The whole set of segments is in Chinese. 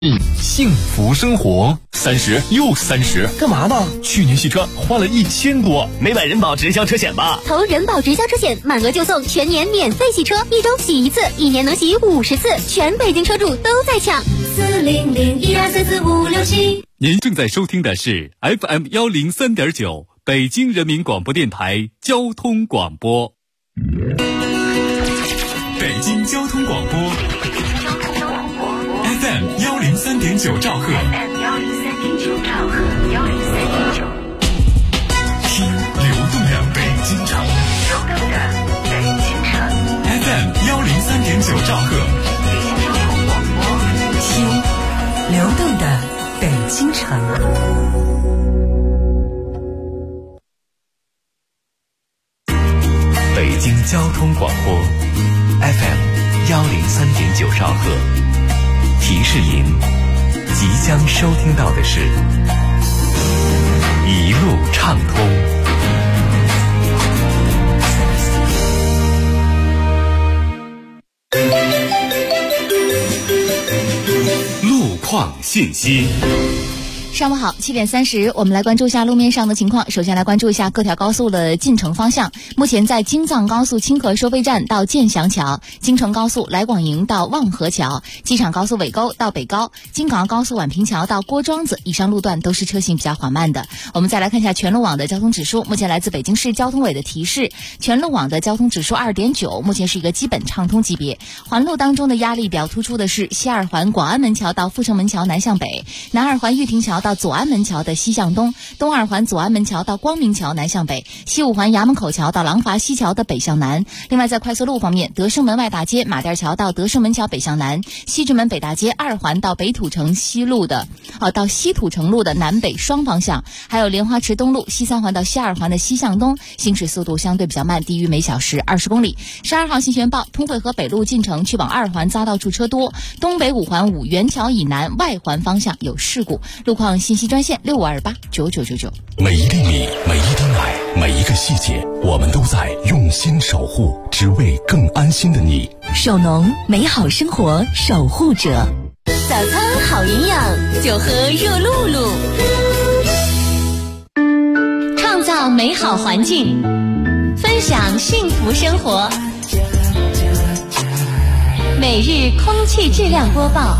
幸福生活，30又30， 干嘛呢？ 去年洗车花了1000多， 没买人保直销车险吧？ 投人保直销车险，满额就送全年免费洗车，1周洗1次，1年能洗50次，全北京车主都在抢。40012344567。 您正在收听的是 FM 103.9北京人民广播电台交通广播。北京交通广播 FM 103.9兆赫，听流动的北京城，FM 103.9兆赫， 听流动的北京城。 北京交通广播 FM 103.9兆赫，提示您即将收听到的是一路畅通。 路况信息。 上午好，7点30，我们来关注一下路面上的情况。首先来关注一下各条高速的进城方向。目前在京藏高速清河收费站到建祥桥，京承高速来广营到望河桥，机场高速尾沟到北高，京港澳高速宛平桥到郭庄子，以上路段都是车行比较缓慢的。我们再来看一下全路网的交通指数。目前来自北京市交通委的提示，全路网的交通指数2.9，目前是一个基本畅通级别。环路当中的压力比较突出的是西二环广安门桥到阜成门桥南向北，南二环玉亭桥到左安门桥的西向东，东二环左安门桥到光明桥南向北，西五环衙门口桥到廊坊西桥的北向南。另外在快速路方面，德胜门外大街马甸桥到德胜门桥北向南，西直门北大街2环到北土城西路的到西土城路的南北双方向，还有莲花池东路西3环到西2环的西向东，行驶速度相对比较慢，低于每小时20公里。12号信息报，通惠河北路进城去往2环匝道处车多，东北5环5元桥以南外环方向有事故。路况信息专线65289999。 每一粒米，每一滴奶，每一个细节，我们都在用心守护，只为更安心的你。 手农，美好生活守护者。 早餐好营养，就喝热露露。创造美好环境，分享幸福生活。每日空气质量播报。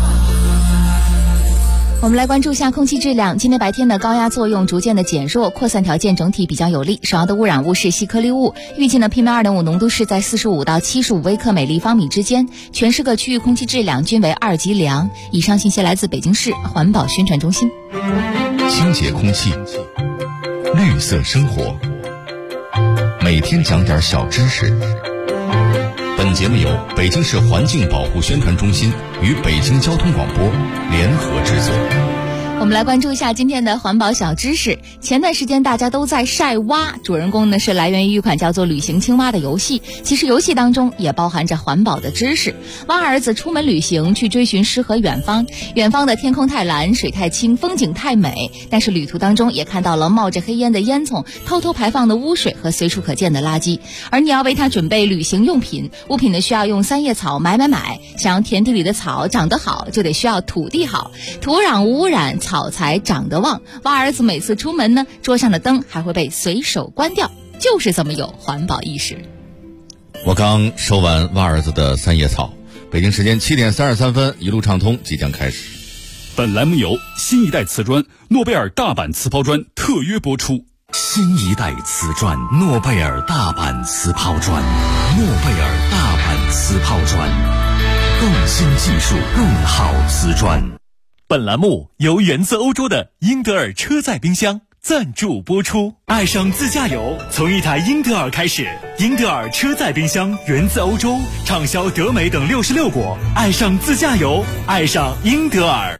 我们来关注一下空气质量。今天白天的高压作用逐渐的减弱，扩散条件整体比较有利，首要的污染物是细颗粒物，预计呢 PM2.5 浓度是在45到75微克每立方米之间，全市各区域空气质量均为2级良。以上信息来自北京市环保宣传中心。 清洁空气，绿色生活，每天讲点小知识。本节目由北京市环境保护宣传中心与北京交通广播联合制作。 我们来关注一下今天的环保小知识。前段时间大家都在晒蛙，主人公呢是来源于一款叫做旅行青蛙的游戏，其实游戏当中也包含着环保的知识。蛙儿子出门旅行去追寻诗和远方，远方的天空太蓝，水太清，风景太美，但是旅途当中也看到了冒着黑烟的烟囱，偷偷排放的污水和随处可见的垃圾。而你要为它准备旅行用品，物品呢需要用三叶草买，想要田地里的草长得好，就得需要土地好，土壤无污染，草才长得旺。蛙儿子每次出门呢，桌上的灯还会被随手关掉，就是这么有环保意识。 我刚收完蛙儿子的三叶草。北京时间7点33分，一路畅通即将开始。 本栏目由新一代瓷砖诺贝尔大阪瓷抛砖特约播出。 新一代瓷砖诺贝尔大阪瓷抛砖，诺贝尔大阪瓷抛砖，更新技术，更好瓷砖。 本栏目由源自欧洲的英德尔车载冰箱赞助播出。爱上自驾游，从一台英德尔开始。英德尔车载冰箱源自欧洲，畅销德美等66国。爱上自驾游，爱上英德尔。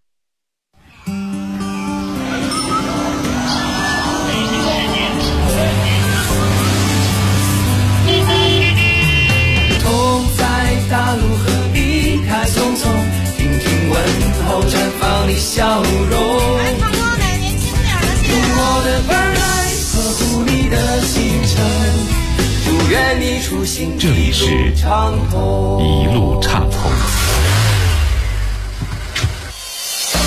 同在大陆和离开匆匆，听听问候，绽放你笑容。用我的耳来呵护你的行程，祝愿你出行这里是一路畅通。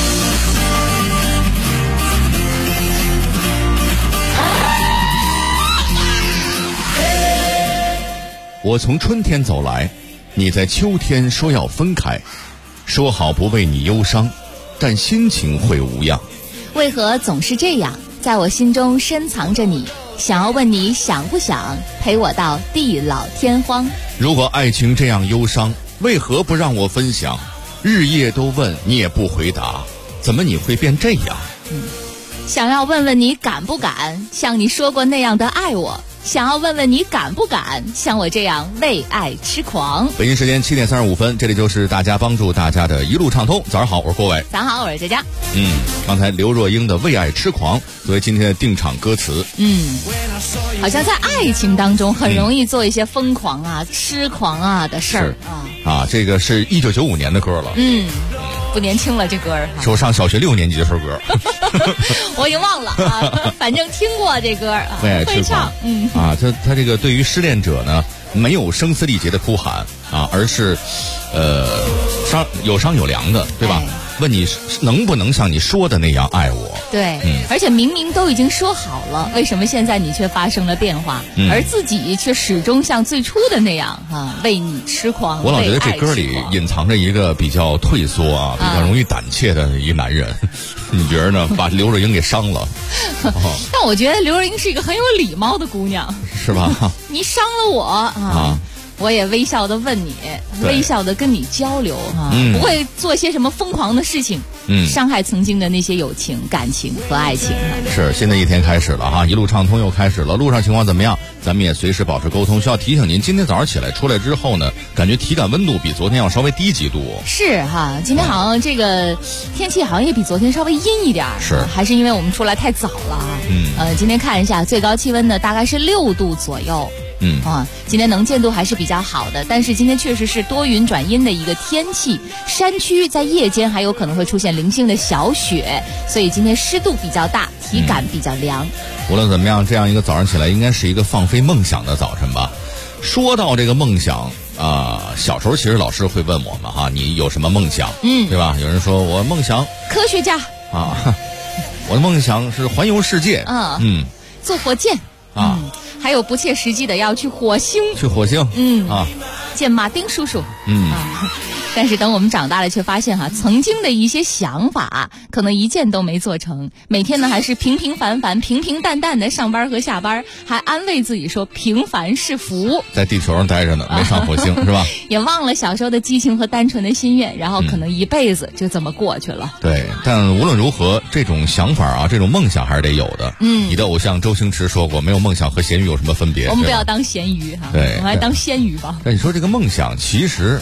我从春天走来，你在秋天说要分开，说好不为你忧伤，但心情会无恙。 为何总是这样？在我心中深藏着你，想要问你想不想陪我到地老天荒。 如果爱情这样忧伤，为何不让我分享？日夜都问你也不回答，怎么你会变这样？ 想要问问你敢不敢像你说过那样的爱我，想要问问你敢不敢像我这样为爱痴狂。 北京时间7点35分，这里就是大家帮助大家的一路畅通。早上好，我是郭伟。 早上好，我是佳佳。 刚才刘若英的为爱痴狂作为今天的定场歌词。 好像在爱情当中很容易做一些疯狂啊、痴狂啊的事儿啊。这个是1995年的歌了。 不年轻了，这歌儿是我上小学6年级的首歌。 我已经忘了啊，反正听过这歌啊，会唱。 他这个对于失恋者呢，没有声嘶力竭的哭喊啊，而是有商有量的，对吧？问你能不能像你说的那样爱我？ 对，而且明明都已经说好了，为什么现在你却发生了变化，而自己却始终像最初的那样为你痴狂？ 我老觉得这歌里隐藏着一个比较退缩啊，比较容易胆怯的一男人。你觉得呢？把刘若英给伤了。 但我觉得刘若英是一个很有礼貌的姑娘， 是吧？ 你伤了我我也微笑的问你，微笑的跟你交流不会做些什么疯狂的事情，伤害曾经的那些友情、感情和爱情是，新的一天开始了一路畅通又开始了。路上情况怎么样？咱们也随时保持沟通。需要提醒您，今天早上起来出来之后呢，感觉体感温度比昨天要稍微低几度。 是今天好像这个天气好像也比昨天稍微阴一点， 是还是因为我们出来太早了今天看一下最高气温呢，大概是6度左右。今天能见度还是比较好的，但是今天确实是多云转阴的一个天气，山区在夜间还有可能会出现零星的小雪，所以今天湿度比较大，体感比较凉。 无论怎么样，这样一个早上起来应该是一个放飞梦想的早晨吧。说到这个梦想小时候其实老师会问我们你有什么梦想？对吧？有人说我梦想科学家我的梦想是环游世界坐火箭还有不切实际的要去火星，见马丁叔叔但是等我们长大了却发现曾经的一些想法可能一件都没做成，每天呢还是平平凡凡、平平淡淡的上班和下班，还安慰自己说平凡是福， 在地球上待着呢，没上火星是吧？ 也忘了小时候的激情和单纯的心愿，然后可能一辈子就这么过去了。 对，但无论如何，这种想法这种梦想还是得有的。你的偶像周星驰说过，没有梦想和咸鱼有什么分别？ 我们不要当咸鱼对， 我们来当鲜鱼吧。 但你说这个梦想，其实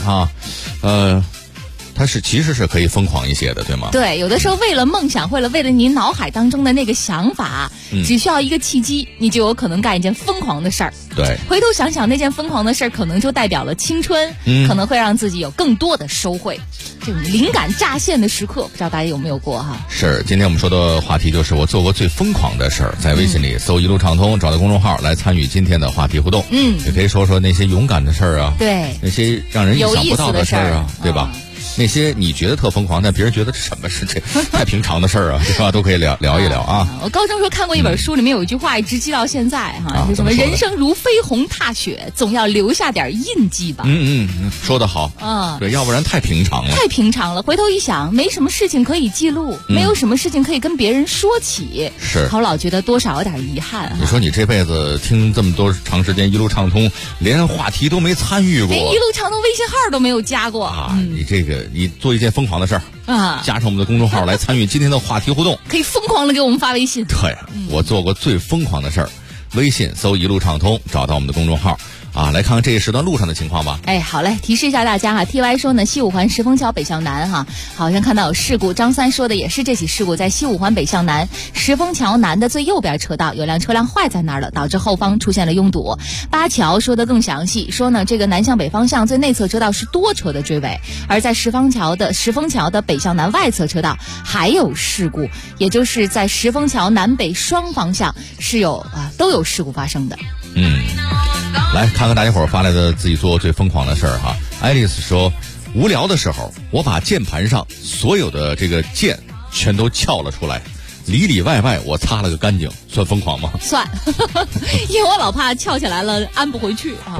它其实是可以疯狂一些的，对吗？ 对，有的时候为了梦想，为了你脑海当中的那个想法，只需要一个契机，你就有可能干一件疯狂的事儿。 对， 回头想想那件疯狂的事儿，可能就代表了青春，可能会让自己有更多的收获。这种灵感乍现的时刻，不知道大家有没有过是，今天我们说的话题就是我做过最疯狂的事儿，在微信里搜一路畅通，找到公众号来参与今天的话题互动。也可以说说那些勇敢的事儿对， 那些让人意想不到的事儿对吧？那些你觉得特疯狂，但别人觉得这什么是这太平常的事儿对吧？都可以聊一聊我高中时候看过一本书，里面有一句话一直记到现在就什么人生如飞鸿踏雪，总要留下点印记吧。 说得好对，要不然太平常了。 回头一想，没什么事情可以记录，没有什么事情可以跟别人说起， 是好老觉得多少有点遗憾你说你这辈子听这么多长时间一路畅通，连话题都没参与过， 连一路畅通微信号都没有加过你这个你做一件疯狂的事儿加上我们的公众号来参与今天的话题互动， 可以疯狂的给我们发微信。 对，我做过最疯狂的事儿，微信搜一路畅通，找到我们的公众号来看看这一时段路上的情况吧。 好嘞，提示一下大家TY 说呢，西五环石峰桥北向南好像看到有事故。张三说的也是这起事故，在西五环北向南石峰桥南的最右边车道，有辆车辆坏在那儿了，导致后方出现了拥堵。八桥说的更详细，说呢这个南向北方向最内侧车道是多车的追尾，而在石峰桥的北向南外侧车道还有事故，也就是在石峰桥南北双方向是都有事故发生的。 来看看大家伙发来的自己做最疯狂的事儿爱丽丝说，无聊的时候我把键盘上所有的这个键全都撬了出来，里里外外我擦了个干净，算疯狂吗？ 算因为我老怕撬起来了安不回去不是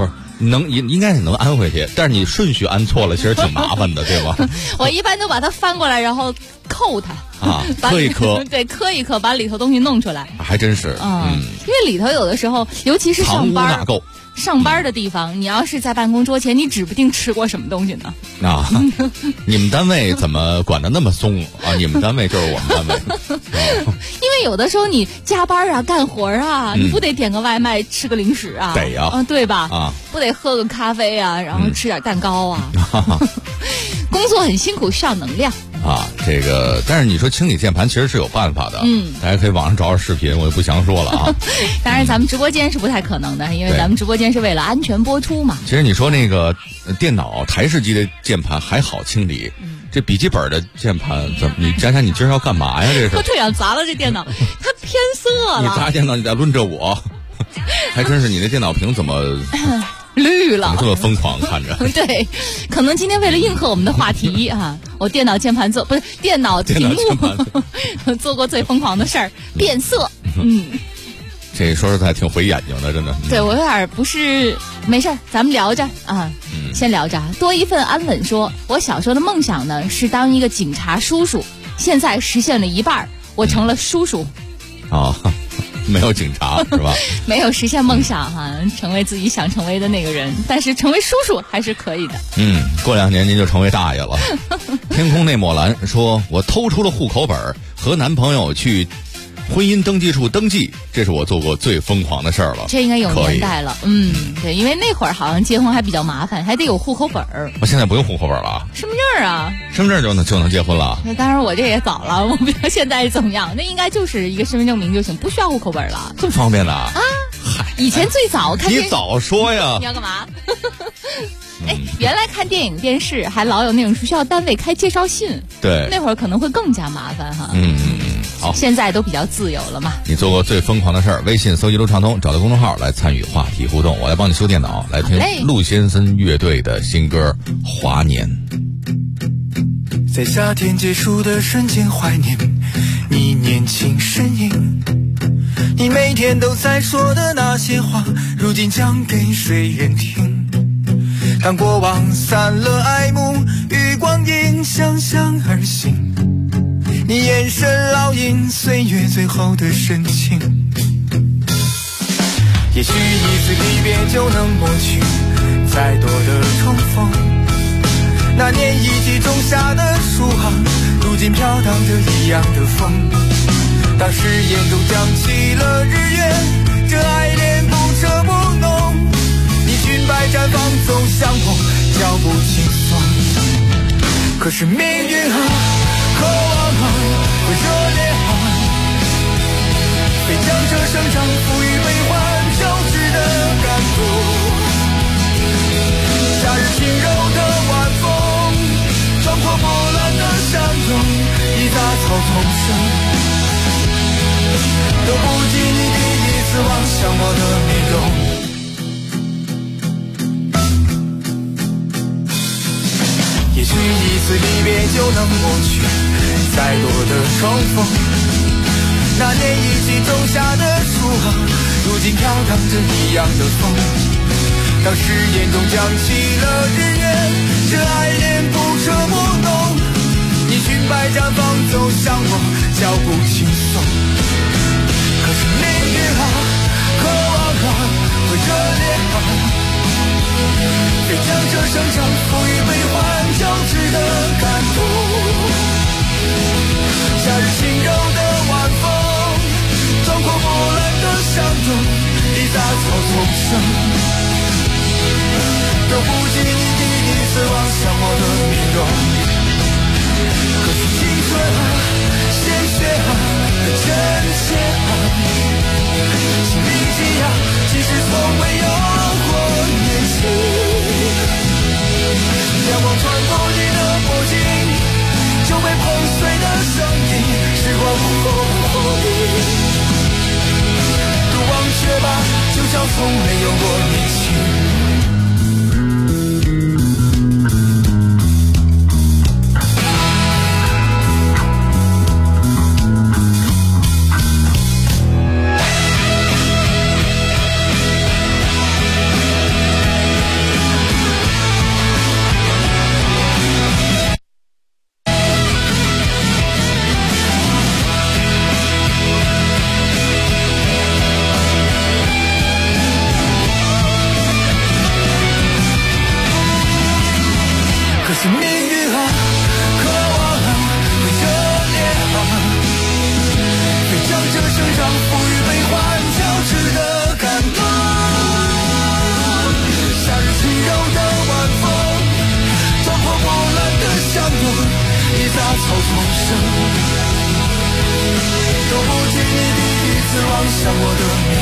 应该是能安回去，但是你顺序安错了，其实挺麻烦的，对吧？ 我一般都把它翻过来，然后扣它啊，磕一磕， 对，磕一磕，把里头东西弄出来。 还真是， 因为里头有的时候，尤其是上班纳垢。上班的地方，你要是在办公桌前，你指不定吃过什么东西呢。 啊，你们单位怎么管得那么松啊？你们单位就是我们单位。 因为有的时候你加班啊、干活啊，你不得点个外卖、吃个零食啊？ 得呀， 对吧？ 啊， 不得喝个咖啡啊，然后吃点蛋糕啊。工作很辛苦，需要能量。 啊，这个，但是你说清理键盘其实是有办法的，大家可以网上找找视频，我就不详说了啊。 当然，咱们直播间是不太可能的，因为咱们直播间是为了安全播出嘛。 其实你说那个电脑台式机的键盘还好清理，这笔记本的键盘怎么？你想想，你今儿要干嘛呀？这是？ 我这样砸了这电脑，它偏色了。 你砸电脑，你再抡着我，还真是你那电脑屏怎么？ 绿了， 怎么这么疯狂看着？ 对，可能今天为了应和我们的话题啊，我电脑键盘不是电脑屏幕做过最疯狂的事儿，变色。 这说实在挺毁眼睛的，真的。 对我有点不是，没事儿，咱们聊着啊，先聊着。多一份安稳说，我小时候的梦想呢是当一个警察叔叔，现在实现了一半，我成了叔叔。 啊。没有警察是吧？ 没有实现梦想哈，成为自己想成为的那个人，但是成为叔叔还是可以的。 过2年您就成为大爷了。天空那抹蓝说，我偷出了户口本，和男朋友去婚姻登记处登记，这是我做过最疯狂的事儿了。 这应该有年代了，对，因为那会儿好像结婚还比较麻烦，还得有户口本儿。 我现在不用户口本了， 身份证啊， 身份证就能结婚了。 当然我这也早了，我不知道现在怎么样，那应该就是一个身份证明就行，不需要户口本了。 这么方便的啊？嗨，以前最早看你早说呀！ 你要干嘛？原来看电影电视还老有那种需要单位开介绍信， 对， 那会儿可能会更加麻烦哈。好，现在都比较自由了嘛。 你做过最疯狂的事儿？微信搜集路畅通，找到公众号来参与话题互动，我来帮你修电脑，来听陆先生乐队的新歌《华年》。 在夏天结束的瞬间怀念你年轻身影，你每天都在说的那些话，如今讲给谁人听？当过往散了爱慕，与光阴相向而行，你眼神烙印岁月最后的深情。也许一次离别就能抹去再多的重逢，那年一起种下的树啊，如今飘荡着一样的风。当誓言中降起了日月，这爱恋不彻不浓，你裙摆绽放走向我，脚步轻松。可是命运啊，渴望啊，会热烈啊，非将这生长赋予悲欢交织的感动。夏日轻柔的晚风，壮阔波澜的相拥，一杂草丛生，都不及你第一次望向我的面容。也许一次离别就能抹去再多的重逢，那年一起种下的树啊，如今飘荡着一样的风。当誓言中降起了日月，这爱恋不彻不浓，你裙摆绽放走向我，脚步轻松。可是命运啊，渴望啊，会热烈啊，非将这生长赋予悲欢交织的感动。夏日轻柔的晚风，壮阔波澜的相拥，一杂草丛生，都不及你第一次望向我的面容。可是青春啊，鲜血啊，真切啊，心里记啊，其实从没有过年轻。阳光穿过你的脖颈，就被碰碎的声音，时光不后退。都忘却吧，就像从没有过草丛生，都不及你第一次望向我的面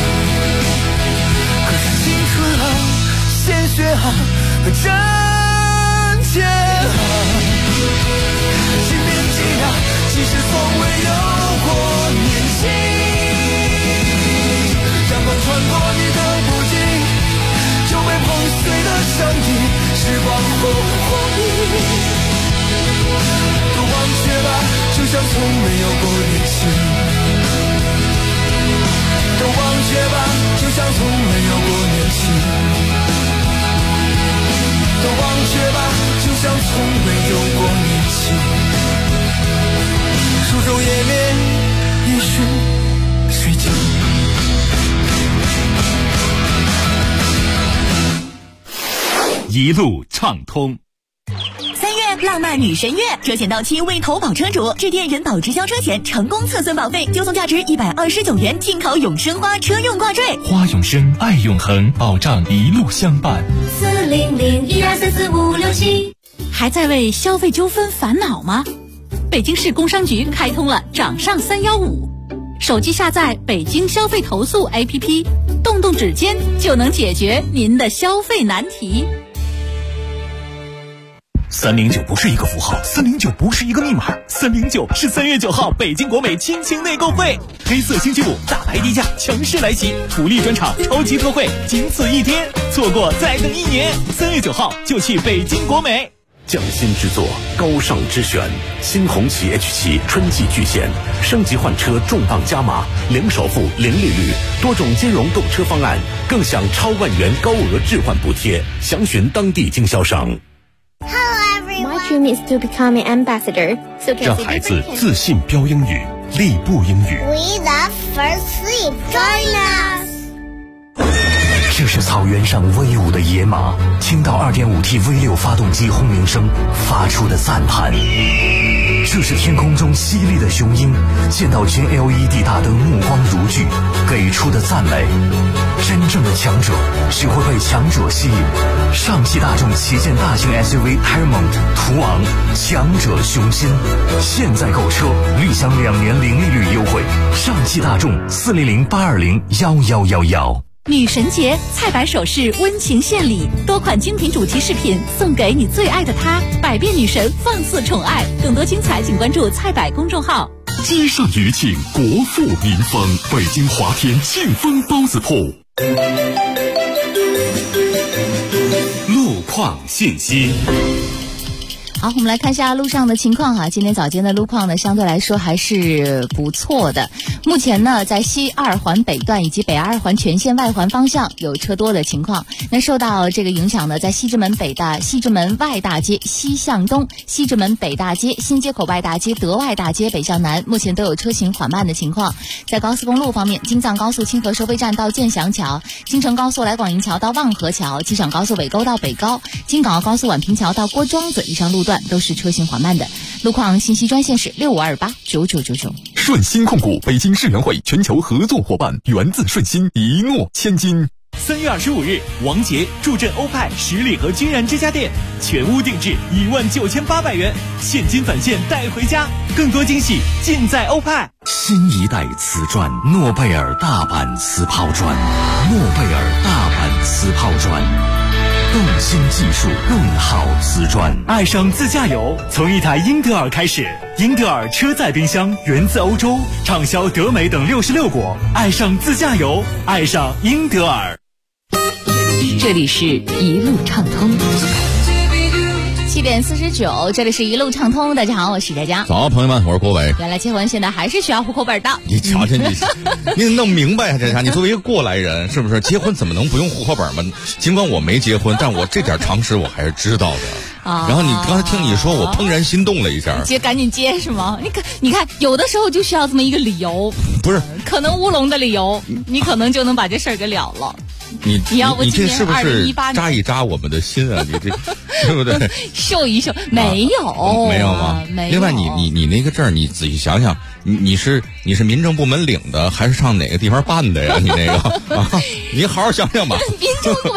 容。可是青春啊，鲜血啊，和真切啊，新年纪啊，其实从未有过年轻。阳光穿过你的不经，就被碰碎的声音，时光后回忆，都忘却吧，就像从没有过年轻。都忘却吧，就像从没有过年轻。都忘却吧，就像从没有过年轻。书中页面，也许睡觉。 一路畅通。 3月浪漫女神月，车险到期为投保车主致电人保直销车险成功测算保费，就送价值129元进口永生花车用挂坠。 花永生，爱永恒，保障一路相伴。 400-1234567。 还在为消费纠纷烦恼吗？北京市工商局开通了掌上315，手机下载北京消费投诉 APP， 动动指尖就能解决您的消费难题。 309不是一个符号，309不是一个密码，309是3月9号北京国美亲情内购会，黑色星期五大牌低价强势来袭，福利专场超级特惠，仅此一天，错过再等1年。3月9号就去北京国美。 匠心之作，高尚之选，新红旗 H7 春季巨献，升级换车重磅加码，零首付零利率，多种金融购车方案，更享超万元高额置换补贴，详询当地经销商。 My dream is to become an ambassador. 让孩子自信标英语，立步英语。 We love first sleep. Join us. 这是草原上威武的野马，听到 2.5T V6 发动机轰鸣声发出的赞叹。这是天空中犀利的雄鹰，见到全 LED 大灯目光如炬，给出的赞美。真正的强者是会被强者吸引。上汽大众旗舰大型 SUV Paramount 途昂，强者雄心。现在购车立享2年零利率优惠。上汽大众400-820-1111。 女神节菜百首饰温情献礼，多款精品主题饰品送给你最爱的她，百变女神放肆宠爱。更多精彩请关注菜百公众号。 街上余庆，国富民丰，北京华天庆丰包子铺。 路况信息。 好，我们来看一下路上的情况哈。今天早间的路况呢，相对来说还是不错的。目前呢，在西二环北段以及北二环全线外环方向有车多的情况。那受到这个影响呢，在西直门外大街西向东、西直门北大街、新街口外大街、德外大街北向南，目前都有车行缓慢的情况。在高速公路方面，京藏高速清河收费站到建祥桥，京承高速来广营桥到望河桥，机场高速尾沟到北高，京港澳高速宛平桥到郭庄子以上路段都是车行缓慢的。路况信息专线是65289999。 顺鑫控股北京世园会全球合作伙伴，源自顺鑫，一诺千金。 3月25日，王杰助阵欧派十里河君然之家店，全屋定制19800元，现金返现带回家，更多惊喜尽在欧派。 新一代瓷砖，诺贝尔大阪瓷抛砖，诺贝尔大阪瓷抛砖。更新技术，更好瓷砖。 爱上自驾游，从一台英德尔开始。英德尔车载冰箱源自欧洲，畅销德美等66国。爱上自驾游，爱上英德尔。 这里是一路畅通。7点49，这里是一路畅通。大家好，我是佳佳。 早，朋友们，我是郭伟。 原来结婚现在还是需要户口本的。 你瞧瞧你弄明白啊，这啥？你作为一个过来人，是不是结婚怎么能不用户口本吗？尽管我没结婚，但我这点常识我还是知道的。然后你刚才听你说，我怦然心动了一下。 赶紧接是吗？你看，有的时候就需要这么一个理由， 不是可能乌龙的理由，你可能就能把这事儿给了了。 你要不你这是不是扎一扎我们的心啊？你这对不对？ 秀一秀，没有没有吗？ 没有。 另外，你那个证，你仔细想想，你是民政部门领的，还是上哪个地方办的呀？你那个啊，你好好想想吧。 民政部门第一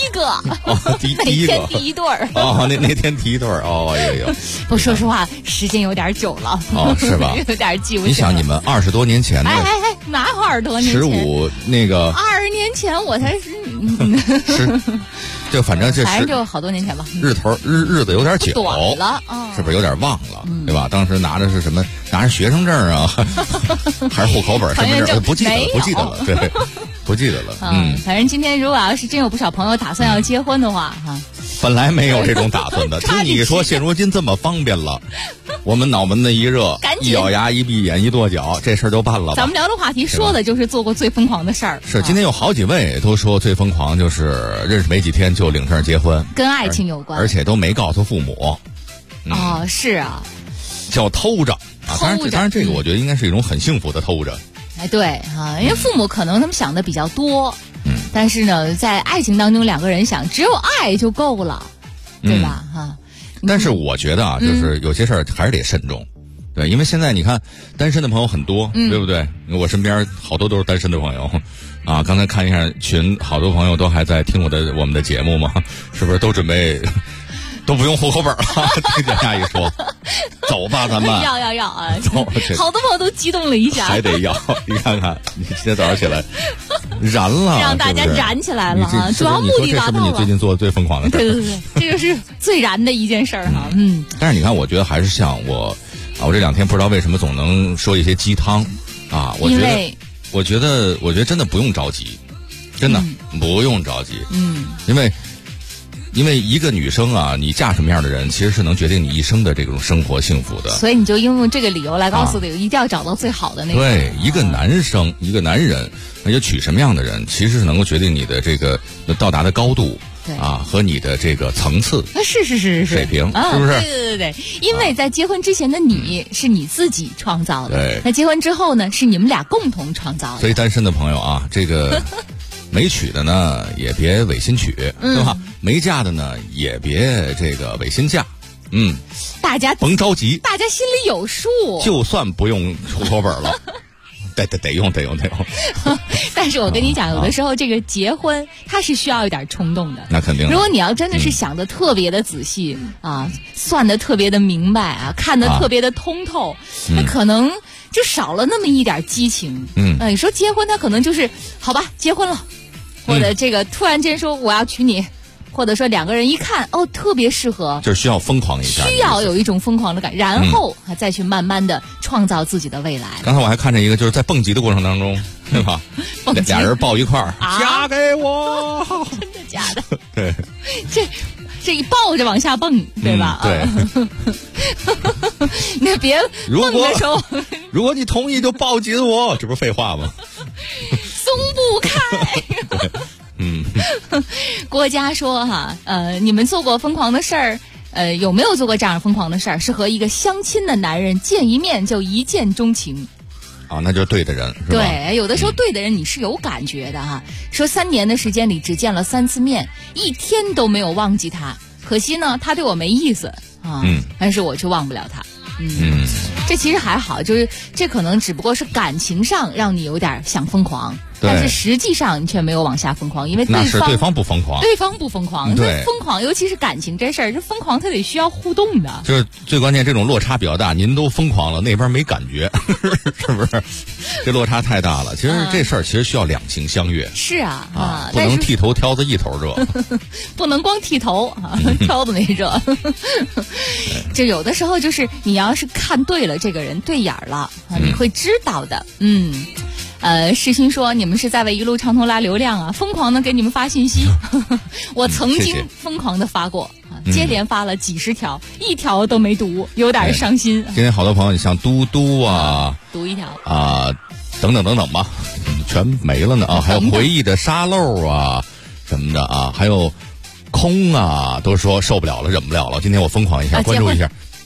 个， 第一个， 每天第一对儿。 那天第一对儿，有。 不，说实话，时间有点久了。 是吧？ 有点记不清。 你想，你们20多年前的， 哪有20多年前 ？15那个 20年前我才是，就反正反正就好多年前吧。 日子有点久， 短了， 是不是有点忘了？对吧？当时拿着是什么？拿着学生证啊，还是户口本、身份证？不记得了，对，不记得了。 反正今天如果要是真有不少朋友打算要结婚的话， 本来没有这种打算的，听你说现如今这么方便了，我们脑门子一热，一咬牙一闭眼一跺脚，这事儿就办了吧。 咱们聊的话题说的就是做过最疯狂的事儿。 是，今天有好几位都说最疯狂就是认识没几天就领证结婚， 跟爱情有关， 而且都没告诉父母。 是啊， 叫偷着啊。当然这个我觉得应该是一种很幸福的偷着。 对因为父母可能他们想的比较多。但是呢，在爱情当中，两个人想只有爱就够了，对吧？ 但是我觉得就是有些事儿还是得慎重，对，因为现在你看单身的朋友很多，对不对？我身边好多都是单身的朋友啊。刚才看一下群，好多朋友都还在听我们的节目嘛，是不是都准备？都不用户口本了，听见阿姨说，走吧，咱们要啊！ 走， 好多朋友都激动了一下， 还得要。你看看，你今天早上起来燃了， 让大家燃起来了啊！主要目的达到了。 这是不是你最近做的最疯狂的事？ 对，这就是最燃的一件事儿哈。 但是你看，我觉得还是像我这2天不知道为什么总能说一些鸡汤啊。我觉得真的不用着急，真的不用着急。因为一个女生啊，你嫁什么样的人，其实是能决定你一生的这种生活幸福的。 所以你就用这个理由来告诉我，一定要找到最好的那个。 对，一个男生，一个男人，那就娶什么样的人，其实是能够决定你的这个到达的高度。和你的这个层次是水平，是不是？ 对，因为在结婚之前的你是你自己创造的， 对， 那结婚之后呢，是你们俩共同创造的。 所以单身的朋友啊，这个没娶的呢，也别违心娶，对吧？没嫁的呢，也别这个违心嫁。 大家甭着急， 大家心里有数。 就算不用户口本了。得用。 但是我跟你讲，有的时候这个结婚它是需要一点冲动的。 那肯定。 如果你要真的是想的特别的仔细算的特别的明白看的特别的通透，那可能就少了那么一点激情。你说结婚，它可能就是好吧，结婚了，或者这个突然间说我要娶你。或者说两个人一看特别适合， 就是需要疯狂一下， 需要有一种疯狂的感，然后再去慢慢的创造自己的未来。 刚才我还看见一个，就是在蹦极的过程当中，对吧？俩人抱一块儿，嫁给我， 真的假的？ 对， 这一抱着往下蹦，对吧？ 对。 那别蹦的时候， 如果你同意就抱紧我，这不是废话吗？ 松不开。郭嘉说你们做过疯狂的事儿，有没有做过这样疯狂的事儿？是和一个相亲的男人见一面就一见钟情。 那就是对的人，是吧？ 对，有的时候对的人你是有感觉的说3年的时间里只见了3次面，一天都没有忘记他。可惜呢，他对我没意思但是我却忘不了他。这其实还好，就是这可能只不过是感情上让你有点想疯狂，但是实际上你却没有往下疯狂，因为那是对方不疯狂， 对疯狂，尤其是感情这事儿，这疯狂它得需要互动的。 就是最关键，这种落差比较大，您都疯狂了，那边没感觉，是不是？这落差太大了。其实这事儿其实需要两情相悦。 是不能剃头挑子一头热， 不能光剃头挑子没热。就有的时候就是你要是看对了这个人对眼了你会知道的。世勋说你们是在为一路畅通拉流量疯狂的给你们发信息。我曾经疯狂的发过接连发了几十条，一条都没读，有点伤心。 今天好多朋友，你像嘟嘟读一条等等吧，全没了呢还有回忆的沙漏什么的还有空都说受不了了，忍不了了。今天我疯狂一下，关注一下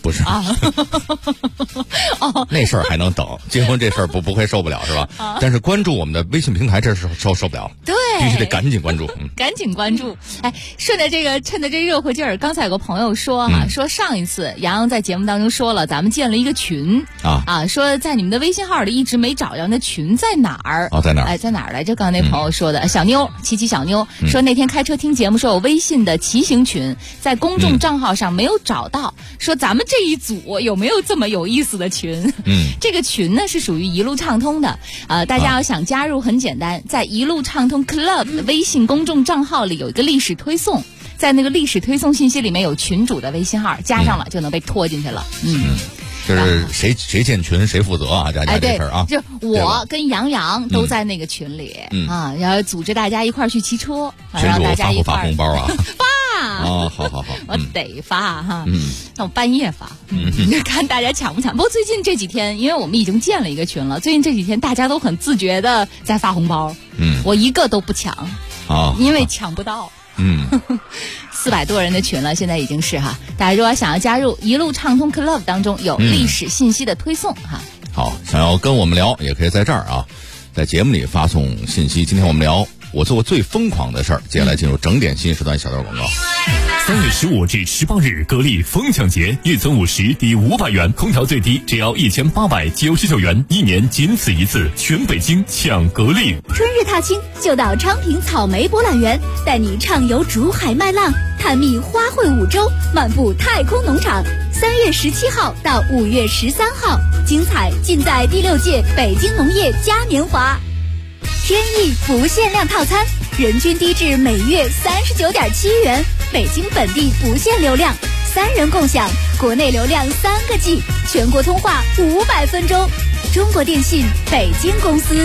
不是啊， 哦，那事儿还能等，结婚这事儿不会受不了是吧？ 啊，但是关注我们的微信平台，这是受不了， 对， 必须得赶紧关注， 赶紧关注。哎，顺着这个，趁着这热乎劲儿，刚才有个朋友说说上一次杨洋在节目当中说了，咱们建了一个群说在你们的微信号里一直没找着那群在哪儿在哪儿？ 哎，在哪儿来着？刚才那朋友说的，小妞琪琪小妞说那天开车听节目说有微信的骑行群，在公众账号上没有找到，说咱们这一组有没有这么有意思的群？这个群呢是属于一路畅通的，大家要想加入很简单，在一路畅通 Club 的微信公众账号里有一个历史推送，在那个历史推送信息里面有群主的微信号，加上了就能被拖进去了。 就是谁建群谁负责啊，这事儿啊。 就我跟杨洋都在那个群里然后组织大家一块儿去骑车，让大家一块儿发红包啊。好， 我得发哈，那我半夜发，看大家抢不抢。不过最近这几天，因为我们已经建了一个群了，最近这几天大家都很自觉的在发红包，我一个都不抢因为抢不到。400多人的群了，现在已经是哈。大家如果想要加入一路畅通 Club 当中有历史信息的推送好，想要跟我们聊也可以在这儿在节目里发送信息。今天我们聊我做过最疯狂的事儿。接下来进入整点新时段小段广告。 3月15至18日，格力疯抢节，月存50抵500元，空调最低只要1899元，1年仅此一次，全北京抢格力。 春日踏青就到昌平草莓博览园，带你畅游竹海麦浪，探秘花卉五洲，漫步太空农场。3月17号到5月13号，精彩尽在第6届北京农业嘉年华。天翼不限量套餐，人均低至每月39.7元，北京本地不限流量，3人共享，国内流量3个 G， 全国通话500分钟。中国电信北京公司。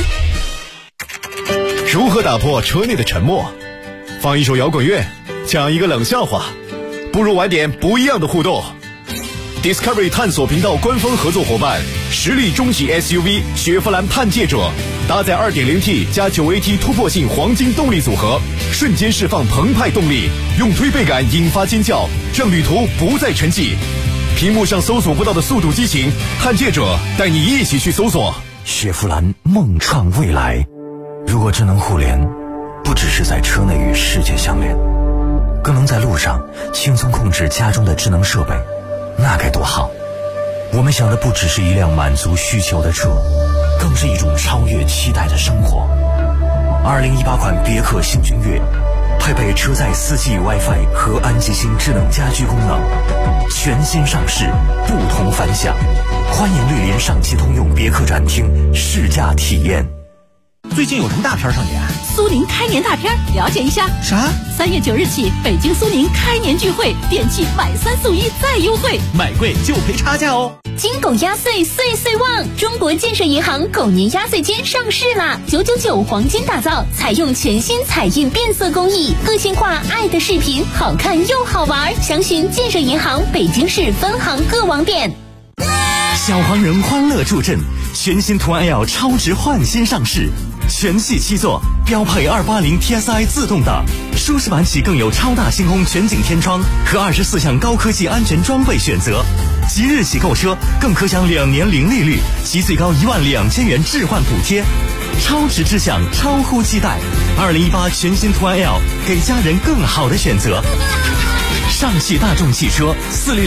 如何打破车内的沉默？放一首摇滚乐，讲一个冷笑话，不如玩点不一样的互动。Discovery 探索频道官方合作伙伴，实力中级 SUV 雪佛兰探界者，搭载 2.0T 加 9AT 突破性黄金动力组合，瞬间释放澎湃动力，用推背感引发尖叫，让旅途不再沉寂。屏幕上搜索不到的速度激情，探界者带你一起去搜索。 雪佛兰梦创未来。如果智能互联不只是在车内与世界相连，更能在路上轻松控制家中的智能设备，那该多好。我们想的不只是一辆满足需求的车，更是一种超越期待的生活。2018款别克星君越配备车载 4G WiFi 和安吉星智能家居功能，全新上市，不同凡响。欢迎莅临上汽通用别克展厅试驾体验。 最近有什么大片上演？ 苏宁开年大片，了解一下。 啥 ？3月9日起，北京苏宁开年聚会，电器买3送1再优惠， 买贵就赔差价哦。 金狗压岁岁岁旺，中国建设银行狗年压岁金上市啦！999黄金打造，采用全新彩印变色工艺，个性化爱的视频，好看又好玩。详询建设银行北京市分行各网点。 小黄人欢乐助阵，全新途安 L 超值换新上市，全系7座，标配280 TSI 自动挡，舒适版起更有超大星空全景天窗和24项高科技安全装备选择。即日起购车更可享2年零利率及最高12000元置换补贴，超值之享，超乎期待。2018全新途安 L， 给家人更好的选择。上汽大众汽车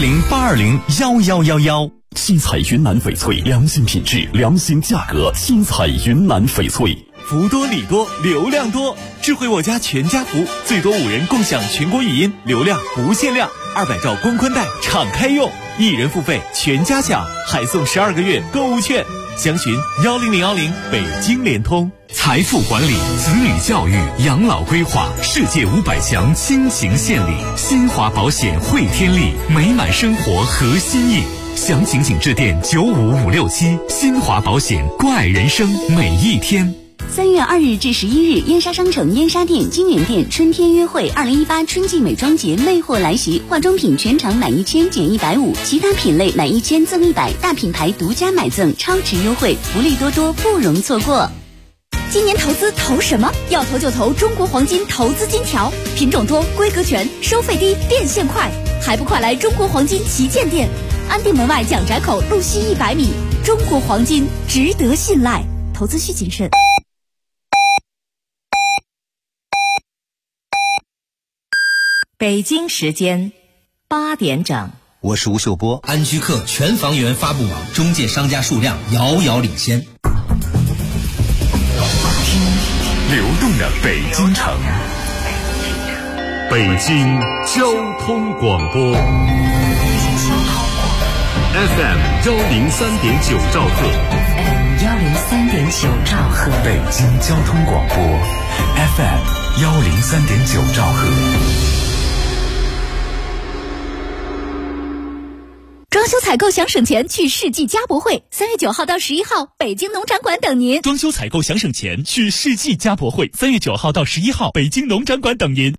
400-820-1111。 七彩云南翡翠，良心品质，良心价格。七彩云南翡翠， 福多礼多，流量多。智慧我家全家福，最多5人共享全国语音，流量不限量，200兆光宽带敞开用，1人付费全家享，还送12个月购物券。详询10010北京联通。 财富管理、子女教育、养老规划，世界500强亲情献礼。新华保险汇天利，美满生活核心意。详情请致电95567。新华保险，关爱人生每一天。 3月2日至11日，燕莎商城燕莎店、金源店春天约会2018春季美妆节魅惑来袭，化妆品全场买1000减150，其他品类买1000赠100，大品牌独家买赠超值优惠，福利多多，不容错过。 今年投资投什么？要投就投中国黄金投资金条，品种多，规格全，收费低，变现快，还不快来中国黄金旗舰店安定门外蒋宅口路西100米。中国黄金值得信赖，投资需谨慎。 北京时间8点整。 我是吴秀波。安居客全房源发布网中介商家数量遥遥领先。 流动的北京城，北京交通广播 FM 103.9兆赫 103.9兆赫， 北京交通广播 FM 103.9兆赫。 装修采购想省钱，去世纪家博会，3月9号到11号，北京农展馆等您。 装修采购想省钱，去世纪家博会，3月9号到11号，北京农展馆等您。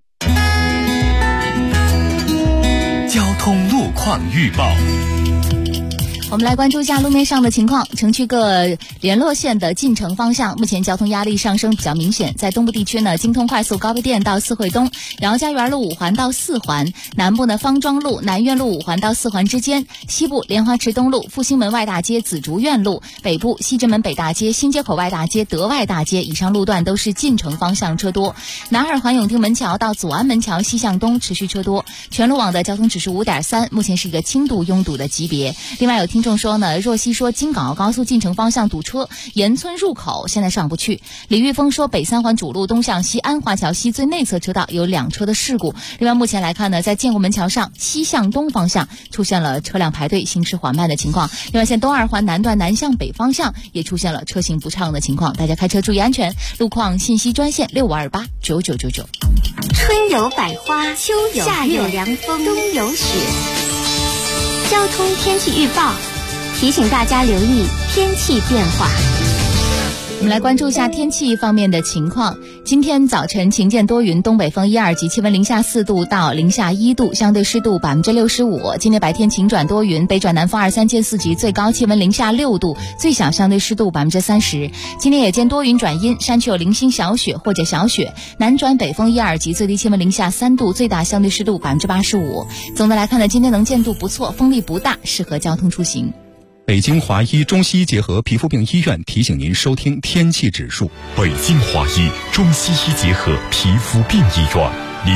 交通路况预报。 我们来关注一下路面上的情况。城区各联络线的进城方向，目前交通压力上升比较明显。在东部地区呢，京通快速高碑店到四惠东，然后家园路5环到4环；南部呢，方庄路、南苑路5环到4环之间；西部莲花池东路、复兴门外大街、紫竹院路；北部西直门北大街、新街口外大街、德外大街以上路段都是进城方向车多。南二环永定门桥到祖安门桥西向东持续车多。全路网的交通指数5.3，目前是一个轻度拥堵的级别。另外有听众说呢，若曦说京港澳高速进城方向堵车，沿村入口现在上不去。李玉峰说北3环主路东向西安华桥西最内侧车道有2车的事故。另外目前来看呢，在建国门桥上西向东方向出现了车辆排队行驶缓慢的情况。另外现东2环南段南向北方向也出现了车行不畅的情况，大家开车注意安全。路况信息专线65289999。 春有百花，秋有夏有凉风，冬有雪。交通天气预报提醒大家留意天气变化。 我们来关注一下天气方面的情况。今天早晨晴间多云，东北风1、2级，气温零下4度到零下1度，相对湿度65%。今天白天晴转多云，北转南风2、3见4级，最高气温零下6度，最小相对湿度30%。今天夜间多云转阴，山区有零星小雪或者小雪，南转北风1、2级，最低气温零下3度，最大相对湿度85%。总的来看呢，今天能见度不错，风力不大，适合交通出行。 北京华医中西医结合皮肤病医院提醒您收听天气指数。 北京华医中西医结合皮肤病医院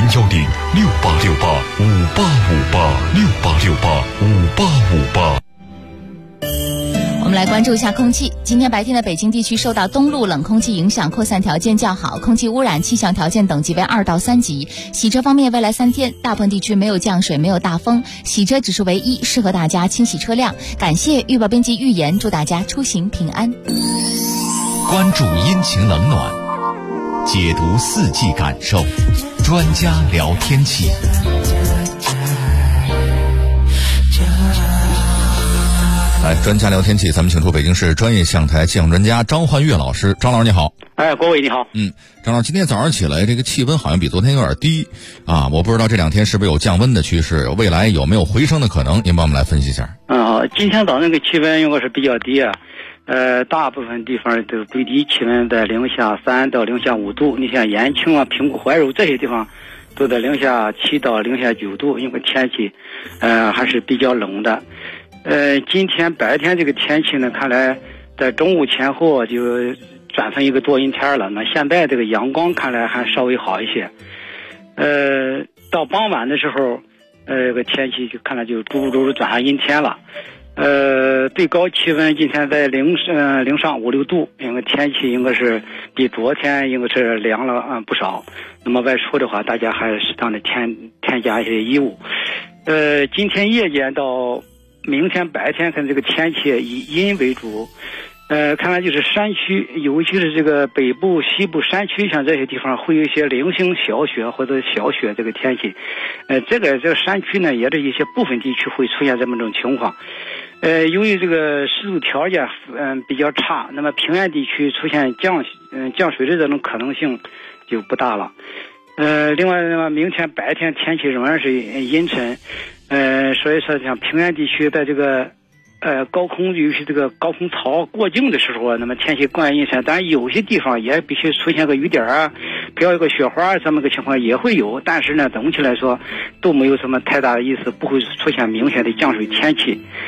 ，0106868585858，68685858。 我们来关注一下空气。今天白天的北京地区受到东路冷空气影响，扩散条件较好，空气污染气象条件等级为2到3级。洗车方面，未来3天大部分地区没有降水，没有大风，洗车指数为1，适合大家清洗车辆。感谢预报编辑预言，祝大家出行平安。 关注阴晴冷暖，解读4季感受，专家聊天气。来，专家聊天气，咱们请出北京市专业气象台气象专家张焕岳老师。张老师你好。 郭伟你好。 张老师，今天早上起来这个气温好像比昨天有点低啊，我不知道这2天是不是有降温的趋势，未来有没有回升的可能？您帮我们来分析一下。 好，今天早上这个气温应该是比较低啊，大部分地方都最低气温在零下3到零下5度，你像延庆啊、平谷、怀柔这些地方都在零下7到零下9度，因为天气还是比较冷的。今天白天这个天气呢，看来在中午前后就转成一个多云天了。那现在这个阳光看来还稍微好一些。到傍晚的时候，这个天气就看来就逐步转向阴天了。最高气温今天在零上5、6度，因为天气应该是比昨天应该是凉了不少。那么外出的话，大家还是适当的添加一些衣物。今天夜间到明天白天看这个天气以阴为主，看来就是山区，尤其是这个北部、西部山区，像这些地方会有一些零星小雪或者小雪这个天气。这个山区呢，也是一些部分地区会出现这么种情况。由于这个湿度条件比较差，那么平原地区出现降水的这种可能性就不大了。另外呢，明天白天天气仍然是阴沉。所以说像平原地区在这个高空，尤其这个高空槽过境的时候，那么天气更阴沉，但有些地方也必须出现个雨点啊，飘一个雪花，这么个情况也会有，但是呢总体来说都没有什么太大的意思，不会出现明显的降水天气。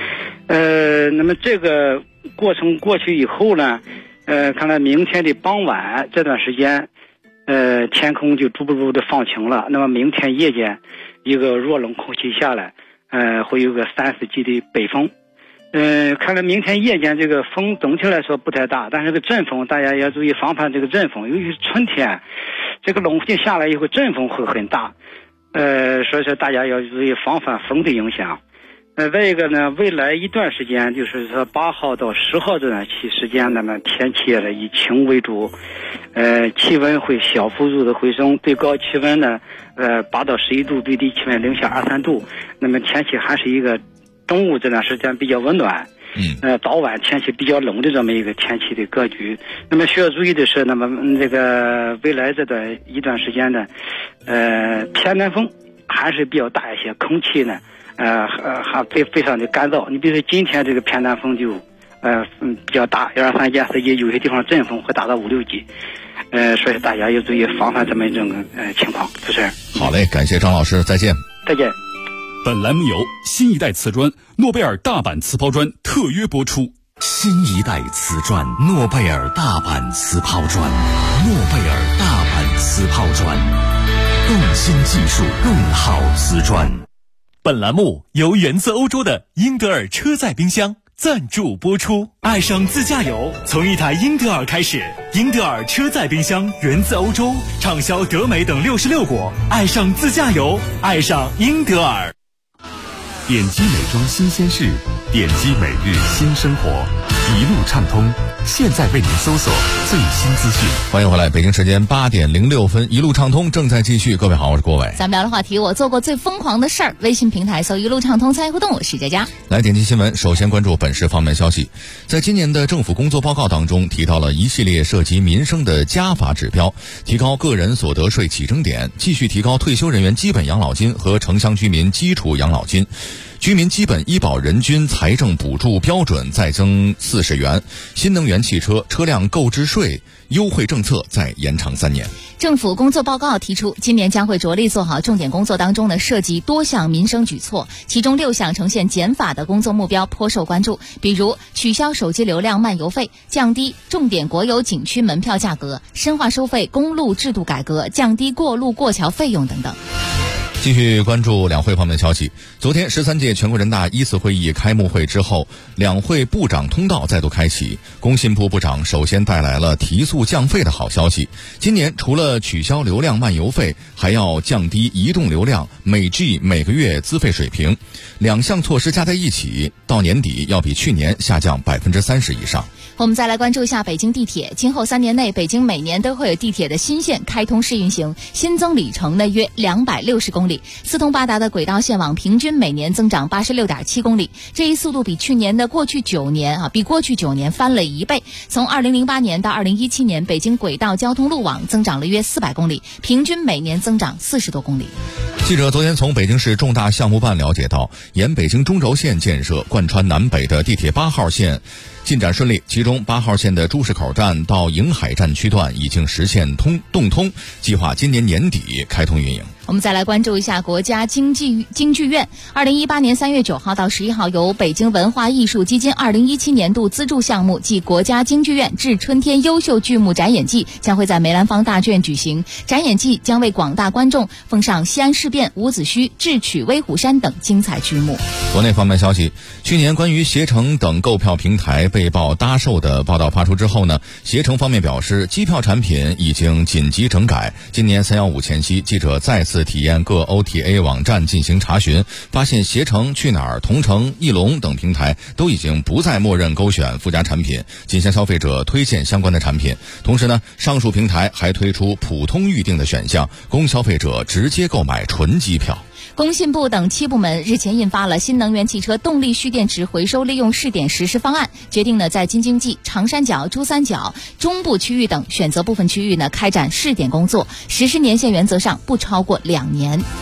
那么这个过程过去以后呢，看来明天的傍晚这段时间，天空就逐步的放晴了。那么明天夜间，一个弱冷空气下来，会有个30级的北风。看来明天夜间这个风总体来说不太大，但是这个阵风大家要注意防范这个阵风，尤其是春天，这个冷空气下来以后阵风会很大，所以说大家要注意防范风的影响。再一个呢，未来一段时间，就是说8号到10号这段时间，那么天气呢以晴为主，气温会小幅度的回升，最高气温呢8到11度，最低气温零下2、3度，那么天气还是一个中午这段时间比较温暖，早晚天气比较冷的这么一个天气的格局。那么需要注意的是，那么这个未来这段一段时间呢，偏南风还是比较大一些，空气呢还非常的干燥。你比如说今天这个偏南风就比较大，1、2、3级、4级，有些地方阵风会达到5、6级。所以大家要注意防范这么一种情况。主持人， 好嘞，感谢张老师，再见。 再见。 本栏目由新一代瓷砖诺贝尔大阪瓷抛砖特约播出。 新一代瓷砖诺贝尔大阪瓷抛砖，诺贝尔大阪瓷抛砖，更新技术，更好瓷砖。 本栏目由源自欧洲的英德尔车载冰箱赞助播出。爱上自驾游，从一台英德尔开始。英德尔车载冰箱源自欧洲，畅销德美等66国。爱上自驾游，爱上英德尔。 点击美妆新鲜事，点击每日新生活，一路畅通。现在为您搜索最新资讯。 欢迎回来，北京时间8点06分，一路畅通正在继续。各位好，我是郭伟。 咱们聊的话题，我做过最疯狂的事儿。微信平台搜一路畅通参与互动，我是佳佳。 来点击新闻，首先关注本市方面消息。在今年的政府工作报告当中，提到了一系列涉及民生的加法指标，提高个人所得税起征点，继续提高退休人员基本养老金和城乡居民基础养老金。居民基本医保人均财政补助标准再增40元，新能源汽车车辆购置税优惠政策再延长3年。 政府工作报告提出，今年将会着力做好重点工作当中呢涉及多项民生举措，其中6项呈现减法的工作目标颇受关注，比如取消手机流量漫游费，降低重点国有景区门票价格，深化收费公路制度改革，降低过路过桥费用等等。 继续关注两会方面的消息。昨天13届全国人大一次会议开幕会之后，两会部长通道再度开启。工信部部长首先带来了提速降费的好消息。今年除了取消流量漫游费，还要降低移动流量每 G 每个月资费水平。2项措施加在一起，到年底要比去年下降30%以上。 我们再来关注一下北京地铁，今后3年内，北京每年都会有地铁的新线开通试运行，新增里程呢约260公里，四通八达的轨道线网平均每年增长86.7公里，这一速度比过去9年翻了1倍。从2008年到2017年，北京轨道交通路网增长了约400公里，平均每年增长40多公里。 记者昨天从北京市重大项目办了解到，沿北京中轴线建设贯穿南北的地铁8号线进展顺利，其中8号线的朱市口站到瀛海站区段已经实现动通，计划今年年底开通运营。 我们再来关注一下国家京剧院。2018年3月9号到11号，由北京文化艺术基金2017年度资助项目暨国家京剧院致春天优秀剧目展演季将会在梅兰芳大剧院举行。展演季将为广大观众奉上西安事变、伍子胥、智取威虎山等精彩剧目。 国内方面消息，去年关于携程等购票平台被曝搭售的报道发出之后呢，携程方面表示，机票产品已经紧急整改。今年315前夕，记者再次体验各 OTA 网站进行查询，发现携程、去哪儿、同程、翼龙等平台都已经不再默认勾选附加产品，仅向消费者推荐相关的产品。同时呢，上述平台还推出普通预订的选项，供消费者直接购买纯机票。 工信部等7部门日前印发了新能源汽车动力蓄电池回收利用试点实施方案，决定呢在京津冀、长三角、珠三角、中部区域等选择部分区域呢开展试点工作，实施年限原则上不超过2年。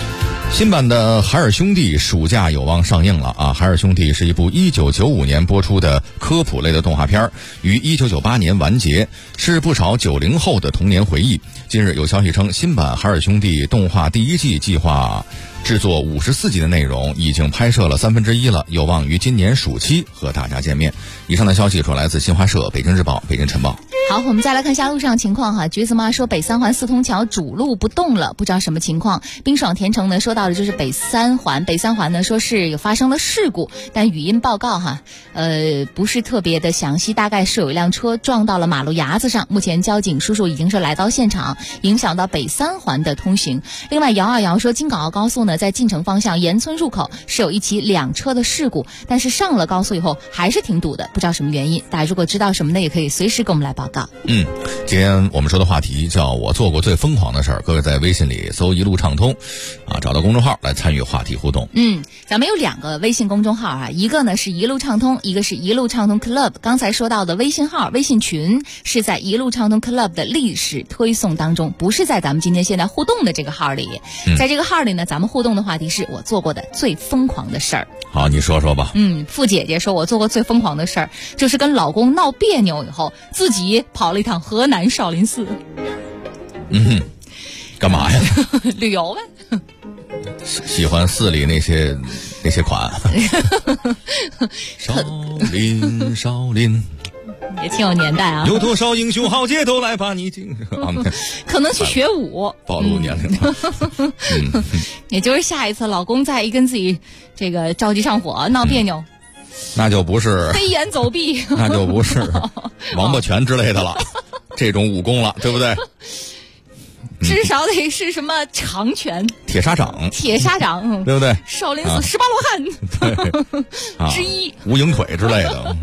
新版的《海尔兄弟》暑假有望上映了啊！《海尔兄弟》是一部1995年播出的科普类的动画片，于1998年完结，是不少90后的童年回忆。近日有消息称，新版《海尔兄弟》动画第1季计划制作54集的内容，已经拍摄了1/3了，有望于今年暑期和大家见面。以上的消息说来自新华社、北京日报、北京晨报。 好，我们再来看一下路上情况哈。橘子妈说北三环4通桥主路不动了，不知道什么情况。冰爽甜橙呢说到的就是北三环呢说是有发生了事故，但语音报告哈，不是特别的详细，大概是有一辆车撞到了马路牙子上。目前交警叔叔已经是来到现场，影响到北三环的通行。另外姚瑶说京港澳高速呢在进城方向沿村入口是有一起2车的事故，但是上了高速以后还是挺堵的，不知道什么原因。大家如果知道什么的也可以随时给我们来报告。 今天我们说的话题叫我做过最疯狂的事儿，各位在微信里搜一路畅通啊，找到公众号来参与话题互动。 咱们有2个微信公众号啊，一个呢是一路畅通，一个是一路畅通 Club。刚才说到的微信号、微信群是在一路畅通 Club 的历史推送当中，不是在咱们今天现在互动的这个号里。在这个号里呢，咱们互动的话题是我做过的最疯狂的事儿。 好，你说说吧。 付姐姐说我做过最疯狂的事儿就是跟老公闹别扭以后，自己跑了一趟河南少林寺。 干嘛呀？ 旅游呗。 喜欢寺里那些款。少林也挺有年代啊。 有多少英雄好杰都来把你敬。 可能去学武。 暴露年龄了。 也就是下一次老公再一跟自己这个着急上火闹别扭， 那就不是飞檐走壁， 那就不是王八拳之类的了，这种武功了，对不对？ 至少得是什么长拳、 铁砂掌，对不对？ 少林寺18罗汉之一， 无影腿之类的。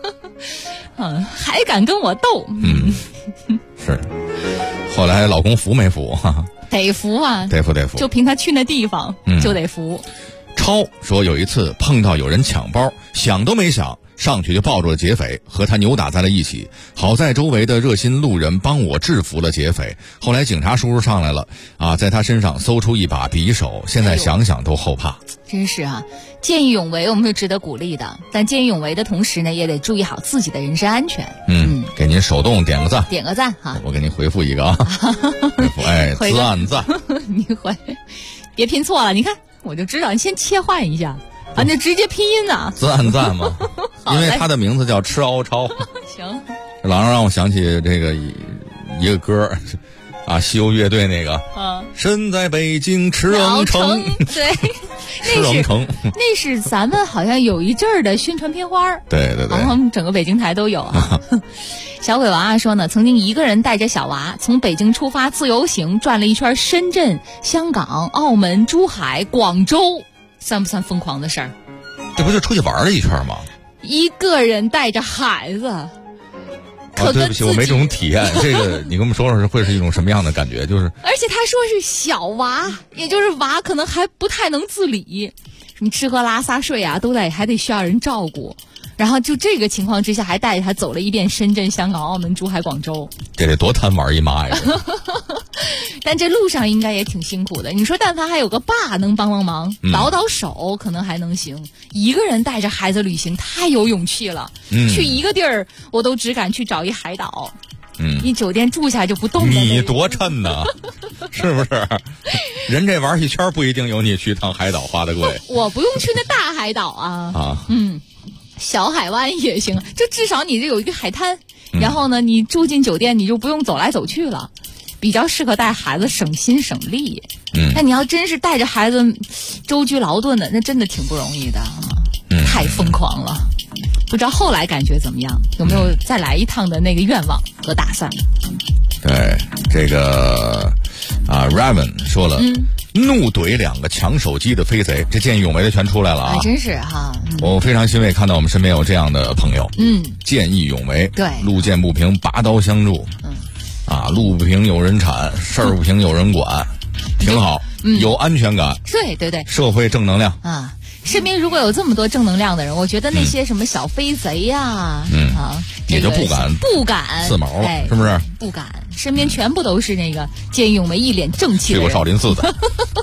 还敢跟我斗？ 是。后来老公服没服？ 得服啊， 得服。 就凭他去那地方，就得服。 超说有一次碰到有人抢包，想都没想，上去就抱住了劫匪，和他扭打在了一起。好在周围的热心路人帮我制服了劫匪。后来警察叔叔上来了啊，在他身上搜出一把匕首，现在想想都后怕。 真是啊，见义勇为我们是值得鼓励的，但见义勇为的同时呢，也得注意好自己的人身安全。 给您手动点个赞， 哈。 我给您回复一个啊，自按赞。 你回，别拼错了，你看。我就知道，你先切换一下，反正直接拼音啊。 自按赞嘛，因为他的名字叫吃敖超。 行。 老让我想起这个一个歌啊，西游乐队那个。身在北京赤棱城。 对， 赤棱城。 那是咱们好像有一阵儿的宣传片花。 对。 好像整个北京台都有啊。小鬼娃说呢，曾经一个人带着小娃从北京出发自由行，转了一圈深圳、香港、澳门、珠海、广州，算不算疯狂的事儿？ 这不就出去玩了一圈吗？ 一个人带着孩子。 对不起，我没这种体验。这个你跟我们说说，会是一种什么样的感觉？就是， 而且他说是小娃，也就是娃可能还不太能自理，什么吃喝拉撒睡啊，还得需要人照顾。然后就这个情况之下，还带着他走了一遍深圳、香港、澳门、珠海、广州， 这得多贪玩一妈呀！ 但这路上应该也挺辛苦的。你说，但凡还有个爸能帮忙，倒手，可能还能行。一个人带着孩子旅行，太有勇气了。去一个地儿，我都只敢去找一海岛。一酒店住下就不动了。 你多趁呢，是不是？人这玩一圈不一定有你去趟海岛花的贵。 我不用去那大海岛啊。小海湾也行，就至少你这有一个海滩，然后呢，你住进酒店，你就不用走来走去了，比较适合带孩子省心省力。那你要真是带着孩子舟车劳顿的，那真的挺不容易的，太疯狂了。不知道后来感觉怎么样，有没有再来一趟的那个愿望和打算？ 对，这个Raven 说了。怒怼2个抢手机的飞贼，这见义勇为的全出来了啊！ 真是哈， 我非常欣慰看到我们身边有这样的朋友。见义勇为， 对， 路见不平拔刀相助。路不平有人铲，事儿不平有人管，挺好，有安全感。 对， 社会正能量啊！身边如果有这么多正能量的人，我觉得那些什么小飞贼呀， 也就不敢刺毛了，是不是？ 不敢，身边全部都是那个见义勇为、一脸正气的人。 去过少林寺的。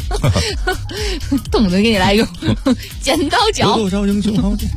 动不动给你来一个剪刀脚。 多少英雄豪杰。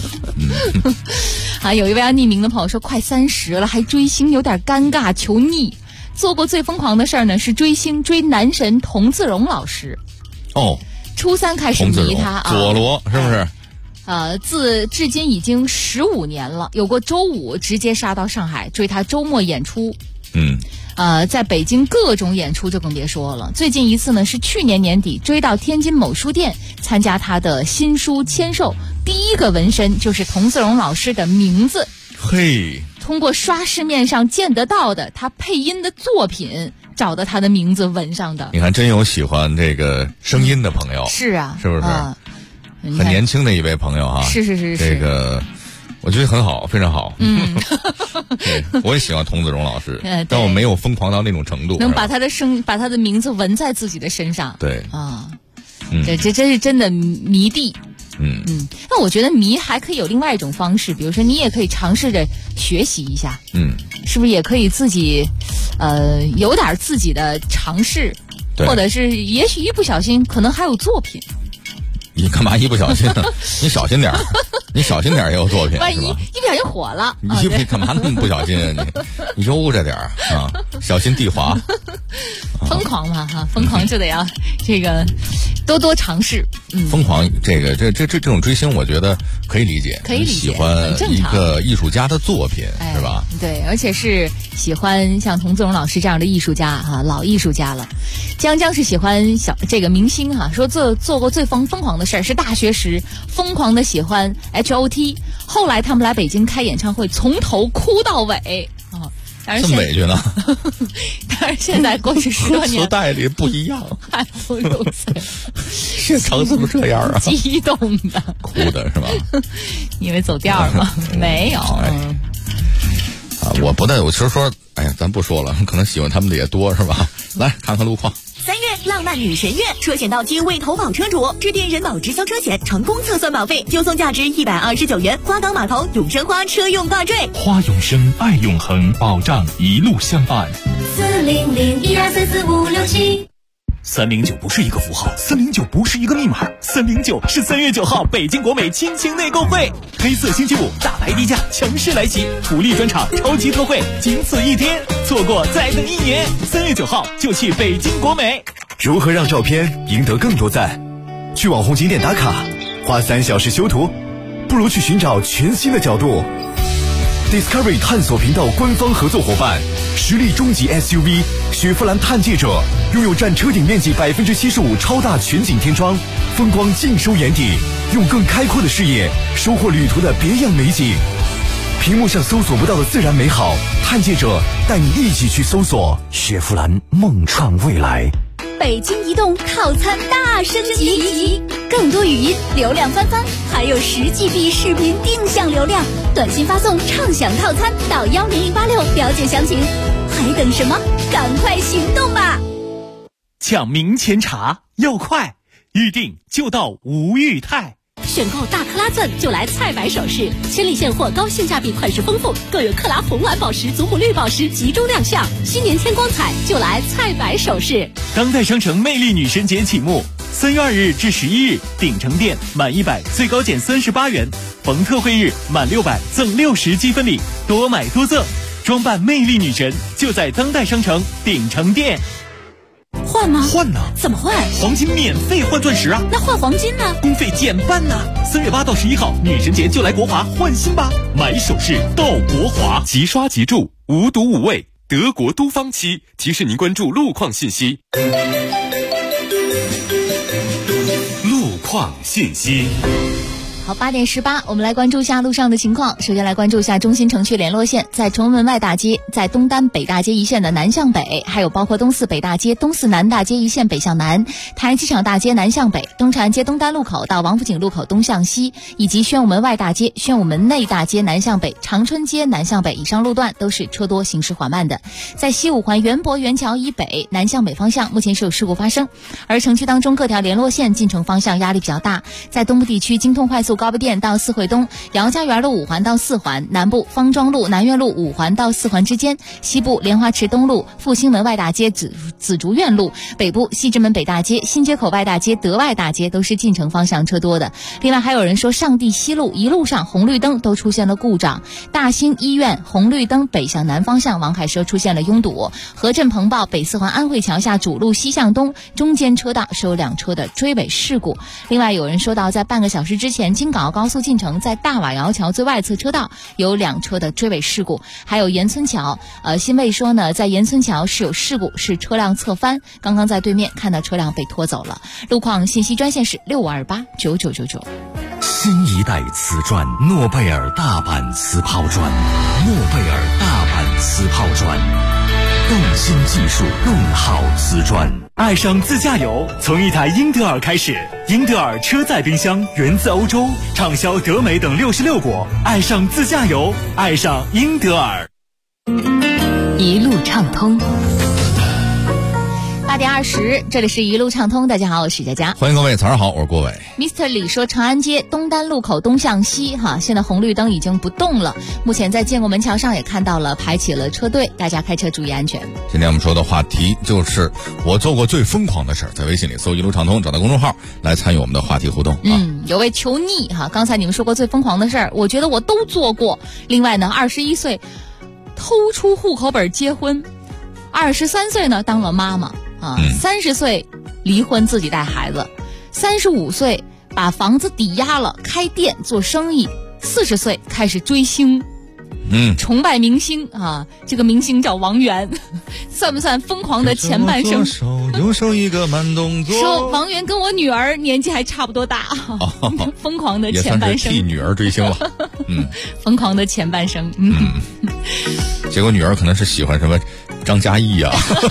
啊，有一位匿名的朋友说，快30了还追星，有点尴尬，求逆。做过最疯狂的事儿呢，是追星，追男神童自荣老师。 哦， 初3开始迷他啊， 佐罗是不是？ 至今已经15年了，有过周5直接杀到上海追他周末演出。在北京各种演出就更别说了。最近一次呢是去年年底追到天津某书店参加他的新书签售，第一个纹身就是童自荣老师的名字。 嘿， 通过刷市面上见得到的他配音的作品找到他的名字纹上的。 你看，真有喜欢这个声音的朋友。 是啊， 是不是？很年轻的一位朋友啊。 是。 这个我觉得很好，非常好。对，我也喜欢童自荣老师，但我没有疯狂到那种程度， 能把他的名字纹在自己的身上。 对啊，这真是真的迷弟。那我觉得迷还可以有另外一种方式，比如说你也可以尝试着学习一下。是不是也可以自己有点自己的尝试，或者是也许一不小心可能还有作品。 你干嘛一不小心呢？你小心点儿，你小心点儿也有作品。 万一一不小心火了， 你干嘛那么不小心啊？你悠着点儿啊，小心地滑。 疯狂嘛哈，疯狂就得要这个多尝试。 疯狂这种追星，我觉得可以理解， 可以理解， 喜欢一个艺术家的作品，是吧？ 对，而且是喜欢像童自荣老师这样的艺术家哈，老艺术家了。江是喜欢这个明星哈，说做过最疯狂的事儿是大学时疯狂的喜欢 HOT， 后来他们来北京开演唱会，从头哭到尾啊。 这么委屈呢？ 但是现在过去10多年， 磁带里不一样， 还不如此。 现场怎么这样啊？ 激动的， 哭的是吧？ 你以为走调吗？没有。 我不但我其实说，哎呀，咱不说了，可能喜欢他们的也多是吧？来看看路况。 3月浪漫女神月，车险到期未投保车主，致电人保直销车险，成功测算保费就送价值129元花岗码头永生花车用挂坠。 花永生，爱永恒，保障一路相伴。 40012344567。 309不是一个符号，309不是一个密码，309是3月9号北京国美亲情内购会，黑色星期五大牌低价强势来袭，福利专场超级特惠，仅此1天，错过再等1年。3月9号就去北京国美。 如何让照片赢得更多赞？去网红景点打卡，花3小时修图，不如去寻找全新的角度。Discovery 探索频道官方合作伙伴，实力中级 SUV 雪佛兰探界者，拥有占车顶面积75%超大全景天窗，风光尽收眼底，用更开阔的视野收获旅途的别样美景。屏幕上搜索不到的自然美好，探界者带你一起去搜索。雪佛兰梦创未来。 北京移动套餐大升级，更多语音流量翻番，还有10GB 视频定向流量，短信发送畅享套餐到10086了解详情。还等什么？赶快行动吧！ 抢明前茶要快，预定就到吴裕泰。 选购大克拉钻就来菜百首饰，千里现货，高性价比，款式丰富，更有克拉红蓝宝石、祖母绿宝石集中亮相。新年添光彩，就来菜百首饰。 当代商城魅力女神节启幕，3月2日至11日，鼎城店满100最高减38元，逢特惠日满600赠60积分礼，多买多赠，装扮魅力女神就在当代商城鼎城店。 换吗？ 换呢？ 怎么换？ 黄金免费换钻石啊！ 那换黄金呢？ 工费减半呢！3月8到11号，女神节就来国华换新吧！买首饰到国华， 即刷即住，无毒无味，德国都芳漆提示您关注路况信息。 路况信息。 好，8点18，我们来关注一下路上的情况。首先来关注一下中心城区联络线，在崇文门外大街，在东单北大街一线的南向北，还有包括东四北大街、东四南大街一线北向南，台安机场大街南向北，东长安街东单路口到王府井路口东向西，以及宣武门外大街、宣武门内大街南向北、长春街南向北以上路段都是车多，行驶缓慢的。在西五环园博园桥以北南向北方向，目前是有事故发生，而城区当中各条联络线进城方向压力比较大。在东部地区，京通快速高碑店到四惠东，姚家园路5环到4环，南部方庄路、南苑路5环到4环之间，西部莲花池东路、复兴门外大街、紫竹院路，北部西直门北大街、新街口外大街、德外大街都是进城方向车多的。另外还有人说上地西路一路上红绿灯都出现了故障，大兴医院红绿灯北向南方向王凯社出现了拥堵，河镇鹏报北4环安慧桥下主路西向东中间车道是有2车的追尾事故。另外有人说到在半个小时之前京港澳高速进城在大瓦窑桥最外侧车道有2车的追尾事故。还有岩村桥新卫说呢，在岩村桥是有事故，是车辆侧翻，刚刚在对面看到车辆被拖走了。路况信息专线是65289999。 新一代瓷砖，诺贝尔大阪瓷抛砖，诺贝尔大阪瓷抛砖，更新技术，更好瓷砖。 爱上自驾游，从一台英德尔开始。英德尔车载冰箱源自欧洲，畅销德美等66国。爱上自驾游，爱上英德尔。 一路畅通。 8点20，这里是一路畅通。大家好，我是佳佳， 欢迎各位，早上好，我是郭伟。 Mr. 李说，长安街东单路口东向西现在红绿灯已经不动了，目前在建国门桥上也看到了排起了车队，大家开车注意安全。 今天我们说的话题就是我做过最疯狂的事儿，在微信里搜一路畅通，找到公众号来参与我们的话题互动。 有位求逆刚才你们说过最疯狂的事儿，我觉得我都做过。另外呢，21岁偷出户口本结婚，23岁呢当了妈妈30岁离婚自己带孩子，35岁把房子抵押了开店做生意，40岁开始追星，崇拜明星这个明星叫王源，算不算疯狂的前半生？ 右手一个慢动作。 说王源跟我女儿年纪还差不多大，疯狂的前半生， 也算是替女儿追星了。 疯狂的前半生。 结果女儿可能是喜欢什么张嘉译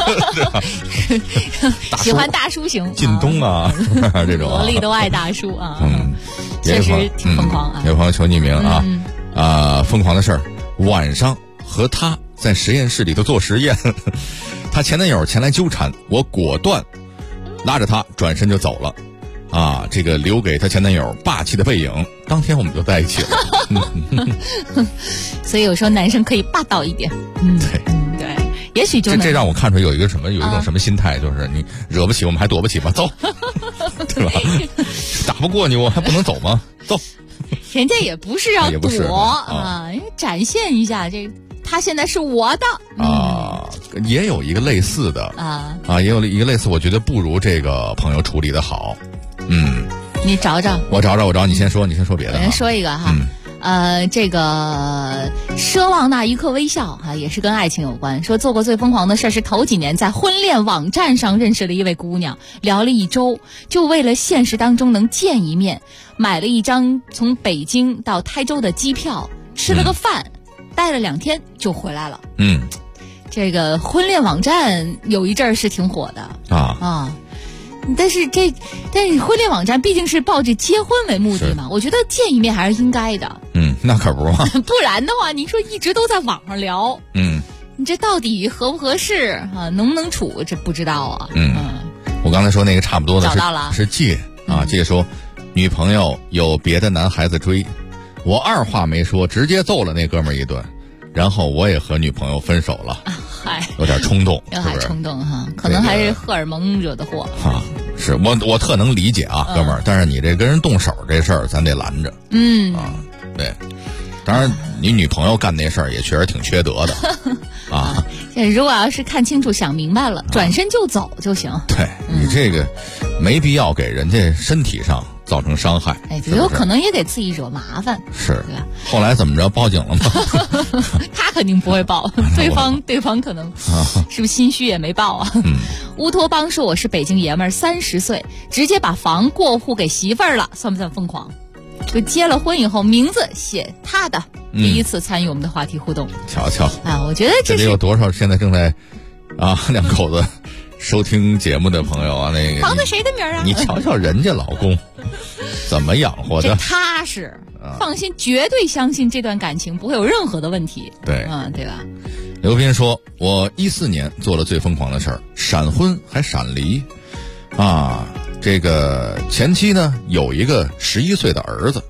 喜欢大叔型靳东这种萝莉都爱大叔确实挺疯狂有朋友求匿名疯狂的事儿，晚上和他在实验室里头做实验，他前男友前来纠缠，我果断拉着他转身就走了这个留给他前男友霸气的背影，当天我们就在一起了。 所以有时候男生可以霸道一点。对，也许就这让我看出有一种什么心态，就是你惹不起我们还躲不起吗？走，对吧？打不过你我还不能走吗？走。 人家也不是要躲展现一下他现在是我的也有一个类似的也有一个类似，我觉得不如这个朋友处理的好。 你找找， 我找，你先说别的。 我先说一个这个奢望那一刻微笑也是跟爱情有关。说做过最疯狂的事是头几年在婚恋网站上认识了一位姑娘，聊了1周，就为了现实当中能见一面，买了一张从北京到台州的机票，吃了个饭，待了2天就回来了。这个婚恋网站有一阵儿是挺火的但是婚恋网站毕竟是抱着结婚为目的嘛，我觉得见一面还是应该的。 那可不嘛。 不然的话，你说一直都在网上聊，你这到底合不合适能不能处，这不知道我刚才说那个差不多的找到了是借借说女朋友有别的男孩子追，我二话没说直接揍了那哥们儿一顿，然后我也和女朋友分手了。有点冲动， 有点冲动可能还是荷尔蒙惹的祸是我特能理解哥们儿，但是你这跟人动手这事儿咱得拦着。对，当然你女朋友干那事儿也确实挺缺德的如果要是看清楚想明白了，转身就走就行。 对，你这个没必要给人家身体上造成伤害， 有可能也给自己惹麻烦。 是，后来怎么着报警了吗？ 他肯定不会报，对方可能是不是心虚也没报乌托邦说我是北京爷们儿，30岁直接把房过户给媳妇儿了，算不算疯狂？就结了婚以后名字写他的，第一次参与我们的话题互动。 瞧瞧我觉得这里有多少现在正在两口子收听节目的朋友那个房子谁的名你瞧瞧人家老公怎么养活的， 这踏实放心，绝对相信这段感情不会有任何的问题。 对对吧？ 刘斌说，我14年做了最疯狂的事儿，闪婚还闪离这个前妻呢有一个11岁的儿子，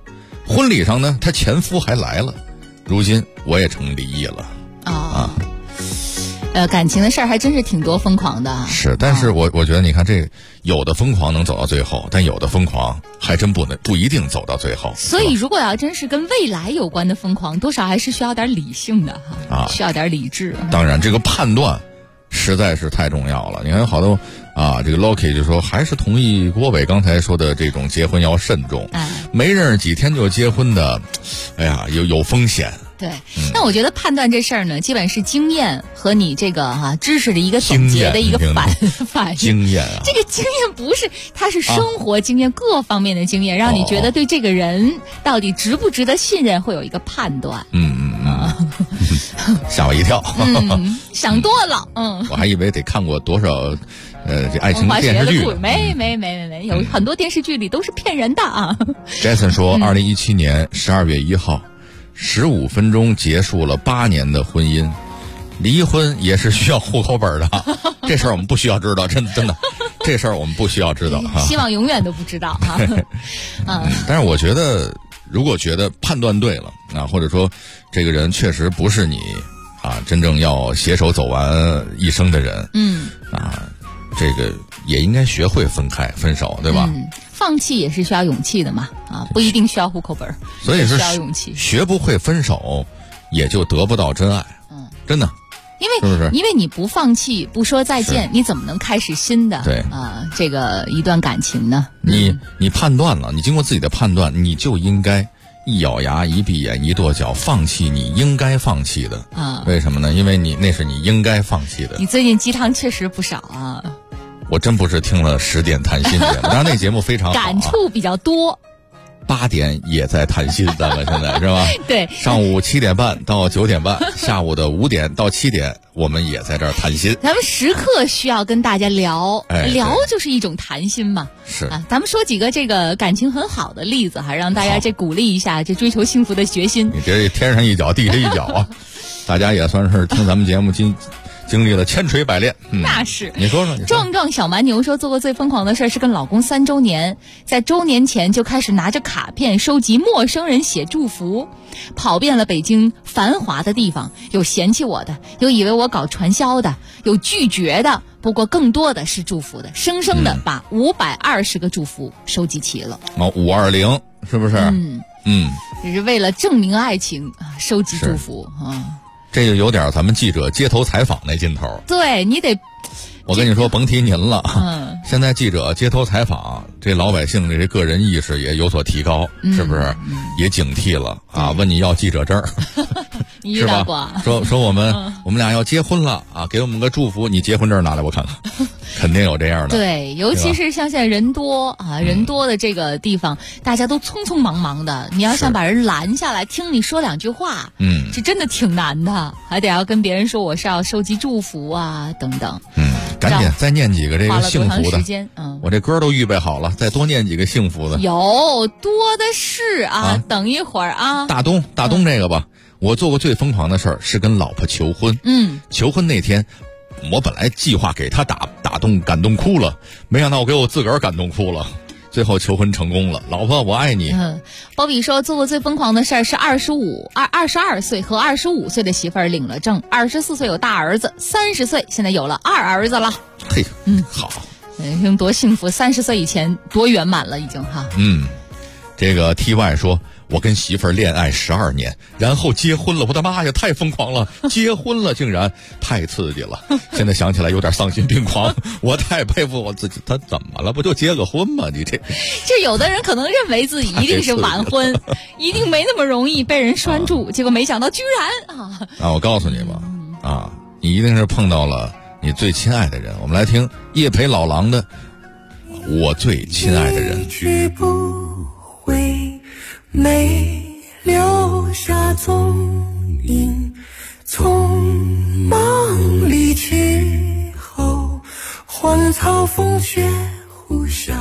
婚礼上呢，她前夫还来了，如今我也成离异了感情的事儿还真是挺多疯狂的。 是，但是我觉得你看这有的疯狂能走到最后，但有的疯狂还真不一定走到最后。 所以如果要真是跟未来有关的疯狂，多少还是需要点理性的需要点理智。 当然这个判断实在是太重要了。你看有好多这个 Loki 就说还是同意郭伟刚才说的这种结婚要慎重，没认识几天就结婚的，哎呀有风险。 对，那我觉得判断这事儿呢，基本是经验和你这个知识的一个总结的一个反应。 经验这个经验不是，它是生活经验，各方面的经验，让你觉得对这个人到底值不值得信任，会有一个判断。 吓我一跳。 想多了。 我还以为得看过多少这爱情电视剧。 没，有很多电视剧里都是骗人的啊。 Jason 说，2017年12月1号。15分钟结束了8年的婚姻，离婚也是需要户口本的。这事儿我们不需要知道，真的，这事儿我们不需要知道。 希望永远都不知道哈。 但是我觉得，如果觉得判断对了或者说这个人确实不是你真正要携手走完一生的人，这个也应该学会分手，对吧？ 放弃也是需要勇气的嘛，不一定需要户口本， 所以是需要勇气。 学不会分手，也就得不到真爱。真的， 因为你不放弃，不说再见，你怎么能开始新的这个一段感情呢？ 你判断了，你经过自己的判断，你就应该一咬牙、一闭眼、一跺脚，放弃你应该放弃的为什么呢？因为那是你应该放弃的。 你最近鸡汤确实不少啊。 我真不是听了10点谈心节目，当然那节目非常好感触比较多。 8点也在谈心，咱们现在是吧？ 对， 上午7点半到9点半，下午的5点到7点，我们也在这儿谈心。 咱们时刻需要跟大家聊，聊就是一种谈心嘛。 是咱们说几个这个感情很好的例子哈，让大家这鼓励一下这追求幸福的决心。 你这天上一脚地下一脚啊，大家也算是听咱们节目经历了千锤百炼。 那是。 你说壮壮小蛮牛说，做过最疯狂的事是跟老公3周年，在周年前就开始拿着卡片收集陌生人写祝福，跑遍了北京繁华的地方，有嫌弃我的，有以为我搞传销的，有拒绝的，不过更多的是祝福的，生生的把520个祝福收集齐了。 520是不是？ 只是为了证明爱情收集祝福这就有点咱们记者街头采访那劲头。 对，你得， 我跟你说，甭提您了。现在记者街头采访，这老百姓这个人意识也有所提高，是不是？也警惕了问你要记者证你遇到过？ 说我们俩要结婚了给我们个祝福，你结婚证拿来我看看。肯定有这样的。 对，尤其是像现在人多人多的这个地方，大家都匆匆忙忙的，你要想把人拦下来听你说2句话，是真的挺难的，还得要跟别人说我是要收集祝福等等。 赶紧再念几个这个幸福的。 花了多长时间？ 我这歌都预备好了，再多念几个幸福的。 有多的是等一会儿大东这个吧，我做过最疯狂的事儿是跟老婆求婚。求婚那天，我本来计划给他感动哭了，没想到我给我自个儿感动哭了。最后求婚成功了，老婆我爱你。 鲍比说做过最疯狂的事儿是22岁和25岁的媳妇儿领了证，24岁有大儿子，30岁现在有了2儿子了。 嘿，好， 用多幸福，30岁以前多圆满了已经哈。 这个 TY 说，我跟媳妇儿恋爱12年，然后结婚了，我的妈呀，太疯狂了！结婚了竟然太刺激了，现在想起来有点丧心病狂。我太佩服我自己，他怎么了？不就结个婚吗？你这有的人可能认为自己一定是晚婚，一定没那么容易被人拴住，结果没想到居然我告诉你吧，你一定是碰到了你最亲爱的人。我们来听叶培老狼的《我最亲爱的人》。 没留下踪影，匆忙离去后，荒草风雪呼啸，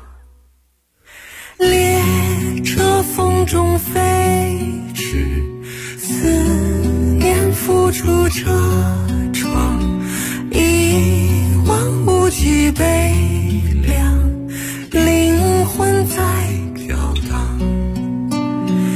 列车风中飞驰，思念浮出车窗，一望无际悲凉，灵魂在飘荡。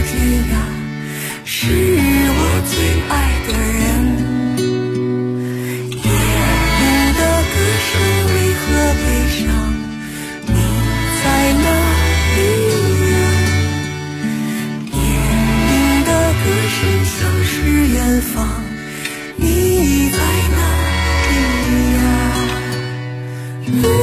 这样是我最爱的人。夜里的歌声为何悲伤？你在哪里呀？夜里的歌声像是远方，你在哪里呀？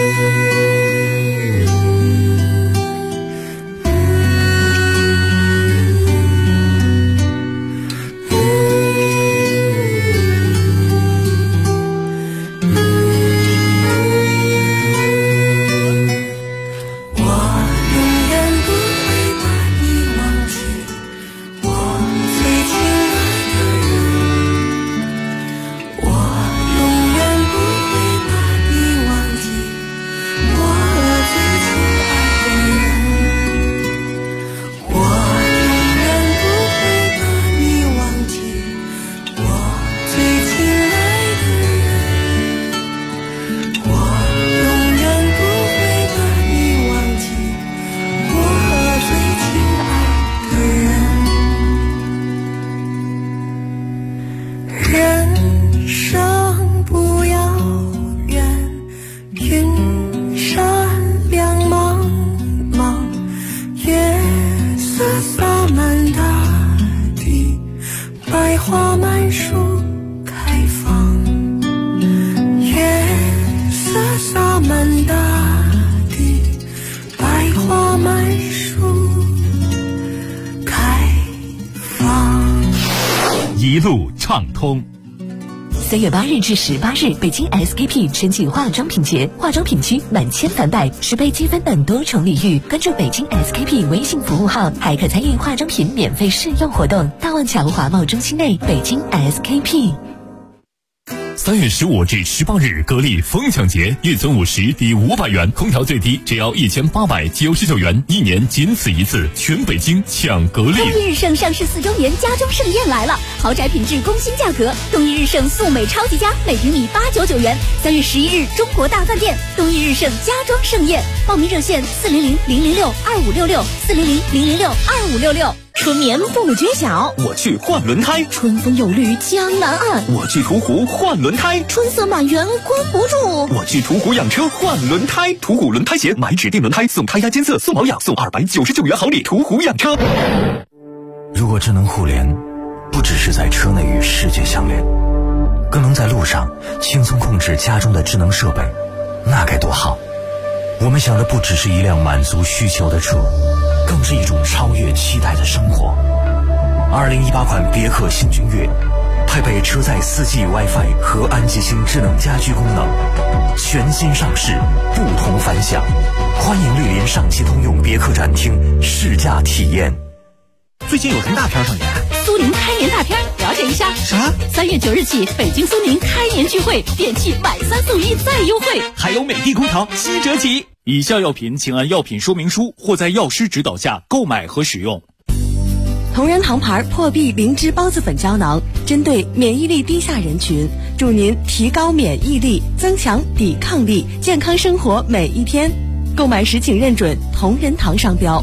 一路畅通。 3月8日至18日，北京 SKP 春季化妆品节，化妆品区满千返百，10倍积分等多重礼遇。关注北京 SKP 微信服务号，还可参与化妆品免费试用活动。大望桥华贸中心内，北京 SKP。 3月15至18日，格力疯抢节，月存50抵500元，空调最低只要1899元，1年仅此一次，全北京抢格力。 东一日盛上市4周年家装盛宴来了，豪宅品质工新价格，东一日盛素美超级家每平米899元。3月11日，中国大饭店东一日盛家装盛宴，报名热线400-006-2566，400-006-2566。 春眠不觉晓， 我去换轮胎； 春风又绿江南岸， 我去途虎换轮胎； 春色满园关不住， 我去途虎养车换轮胎。途虎轮胎鞋，买指定轮胎送胎压监测、送保养、送299元好礼。途虎养车。 如果智能互联不只是在车内与世界相连，更能在路上轻松控制家中的智能设备，那该多好。我们想的不只是一辆满足需求的车，更是一种超越期待的生活。2018款别克星君越配备车载4G WiFi 和安吉星智能家居功能，全新上市，不同凡响。欢迎莅临上汽通用别克展厅试驾体验。 最近有什么大片上演？ 苏宁开年大片，了解一下。 啥 ？3月9日起，北京苏宁开年聚会，电器买3送1再优惠， 还有美的空调7折起。 以下药品请按药品说明书或在药师指导下购买和使用。 同仁堂牌破壁灵芝孢子粉胶囊，针对免疫力低下人群，助您提高免疫力，增强抵抗力，健康生活每一天。购买时请认准同仁堂商标。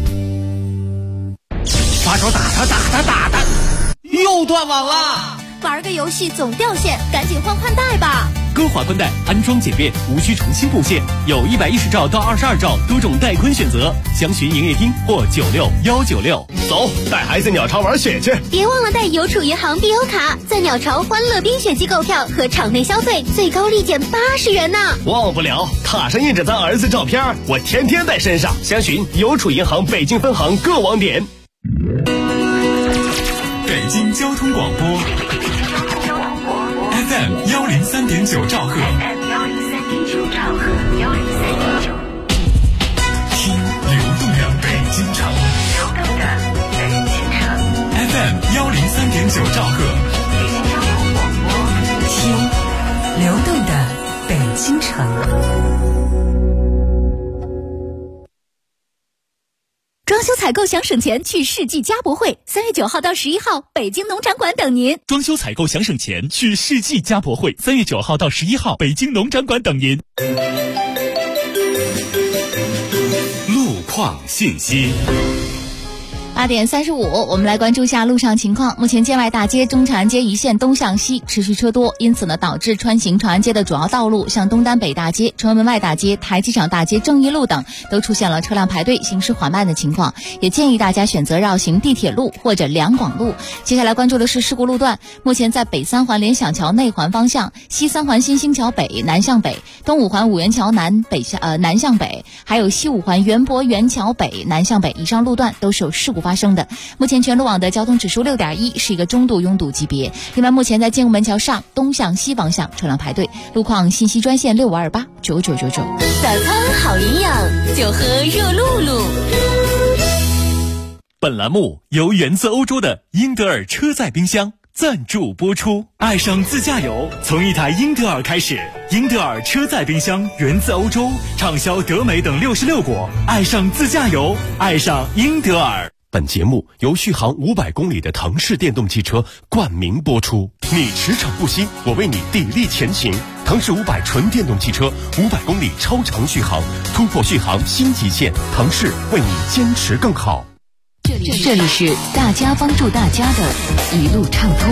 发烧打他，又断网了。 玩个游戏总掉线，赶紧换宽带吧。 歌华宽带安装简便，无需重新布线，有110兆到22兆多种带宽选择，详询营业厅或96196。 走，带孩子鸟巢玩雪去。 别忘了带邮储银行必优卡，在鸟巢欢乐冰雪季购票和场内消费最高立减80元呢。 忘不了，卡上印着咱儿子照片，我天天带身上。详询邮储银行北京分行各网点。 北京交通广播 FM 103.9兆赫，听流动的北京城，FM 103.9兆赫， 听流动的北京城。 装修采购想省钱，去世纪家博会，3月9号到11号，北京农展馆等您。 装修采购想省钱，去世纪家博会，3月9号到11号，北京农展馆等您。 路况信息。 8点35，我们来关注一下路上情况。目前建外大街、中长安街一线东向西持续车多，因此呢，导致穿行长安街的主要道路，像东单北大街、崇文门外大街、台机场大街、正义路等，都出现了车辆排队、行驶缓慢的情况。也建议大家选择绕行地铁路或者两广路。接下来关注的是事故路段，目前在北三环联想桥内环方向、西三环新兴桥北南向北、东五环五元桥南南向北，还有西五环园博园桥北南向北，以上路段都是有事故发生的。目前全路网的交通指数6.1，是一个中度拥堵级别。另外，目前在建国门桥上东向西方向车辆排队，路况信息专线6528999999。 早餐好营养，就喝热露露。 本栏目由源自欧洲的英德尔车载冰箱赞助播出。爱上自驾游，从一台英德尔开始。英德尔车载冰箱源自欧洲，畅销德美等66国。爱上自驾游，爱上英德尔。 本节目由续航500公里的腾势电动汽车冠名播出。你驰骋不息，我为你砥砺前行。腾势500纯电动汽车，500公里超长续航，突破续航新极限。腾势为你坚持更好。 这里是大家帮助大家的一路畅通。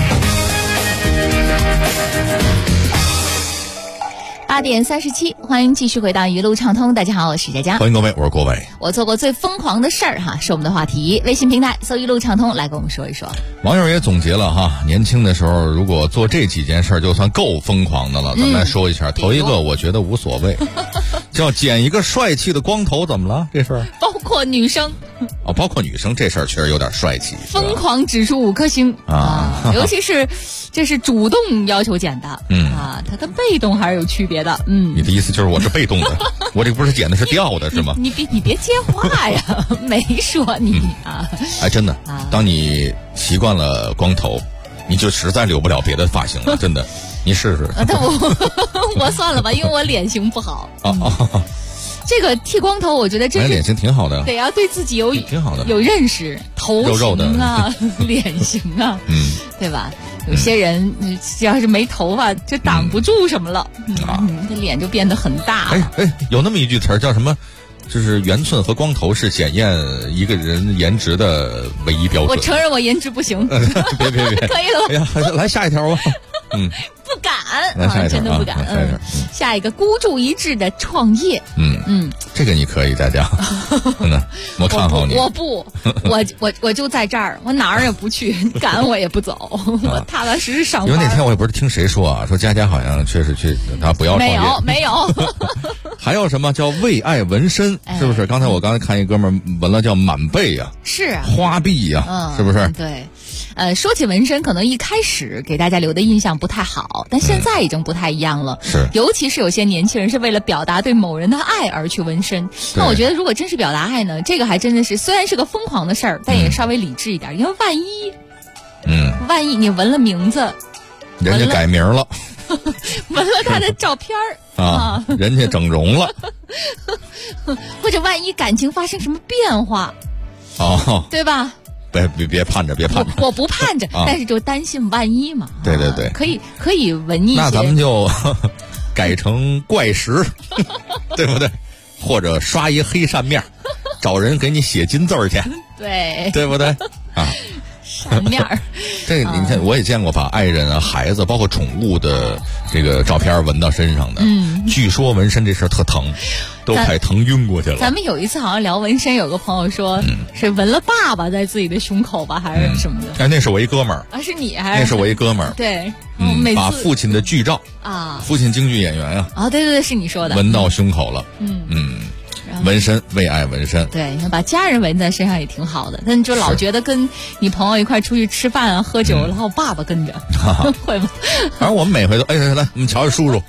8点37，欢迎继续回到一路畅通。大家好，我是佳佳， 欢迎各位，我是郭伟。 我做过最疯狂的事儿哈，是我们的话题。微信平台搜一路畅通，来跟我们说一说。 网友也总结了哈，年轻的时候如果做这几件事就算够疯狂的了。咱们来说一下，头一个我觉得无所谓，叫剪一个帅气的光头，怎么了？这事儿包括女生哦，包括女生这事儿确实有点帅气， 疯狂指数5颗星啊！尤其是这是主动要求剪的，它跟被动还是有区别的。 你的意思就是我是被动的，我这不是剪的是掉的是吗？ 你别接话呀，没说你啊。 哎，真的，当你习惯了光头，你就实在留不了别的发型了，真的，你试试。 但我算了吧，因为我脸型不好。这个剃光头，我觉得真是脸型挺好的， 得要对自己挺好的有认识，头型啊，脸型啊，对吧？有些人要是没头发，就挡不住什么了，这脸就变得很大。 有那么一句词儿叫什么？就是圆寸和光头是检验一个人颜值的唯一标准。 我承认我颜值不行。别，可以了。 哎呀，来下一条吧。 不敢真的不敢。下一个孤注一掷的创业。 这个你可以，大家。真的，我看好你。 我就在这儿，我哪儿也不去，赶我也不走，我踏踏实实上班。 因为那天我也不是听谁说啊，说佳佳好像确实去，他不要创业。 没有。 还有什么叫为爱纹身？是不是？刚才看一哥们纹了叫满背啊， 是啊， 花臂呀，是不是？ 对。说起纹身，可能一开始给大家留的印象不太好，但现在已经不太一样了。 是， 尤其是有些年轻人是为了表达对某人的爱而去纹身。那我觉得，如果真是表达爱呢，这个还真的是虽然是个疯狂的事儿，但也稍微理智一点，因为万一你纹了名字， 人家改名了， 纹了他的照片啊，人家整容了， 或者万一感情发生什么变化，对吧？ 别盼着， 我不盼着，但是就担心万一嘛。 对， 可以纹一些。 那咱们就改成怪石，对不对？或者刷一黑扇面，找人给你写金字儿去，对不对？啊， 扇面儿。 这个你看，我也见过把爱人啊、孩子，包括宠物的这个照片纹到身上的。据说纹身这事儿特疼。都快疼晕过去了。 咱们有一次好像聊纹身，有个朋友说是纹了爸爸在自己的胸口吧，还是什么的。 哎，那是我一哥们儿啊，是你还是？ 那是我一哥们儿。 对， 把父亲的剧照啊， 父亲京剧演员啊，对，是你说的， 纹到胸口了。纹身，为爱纹身。 对，你看把家人纹在身上也挺好的，但你就老觉得跟你朋友一块出去吃饭啊、喝酒，然后爸爸跟着，会吗？ 反正我们每回都来，我们瞧瞧叔叔。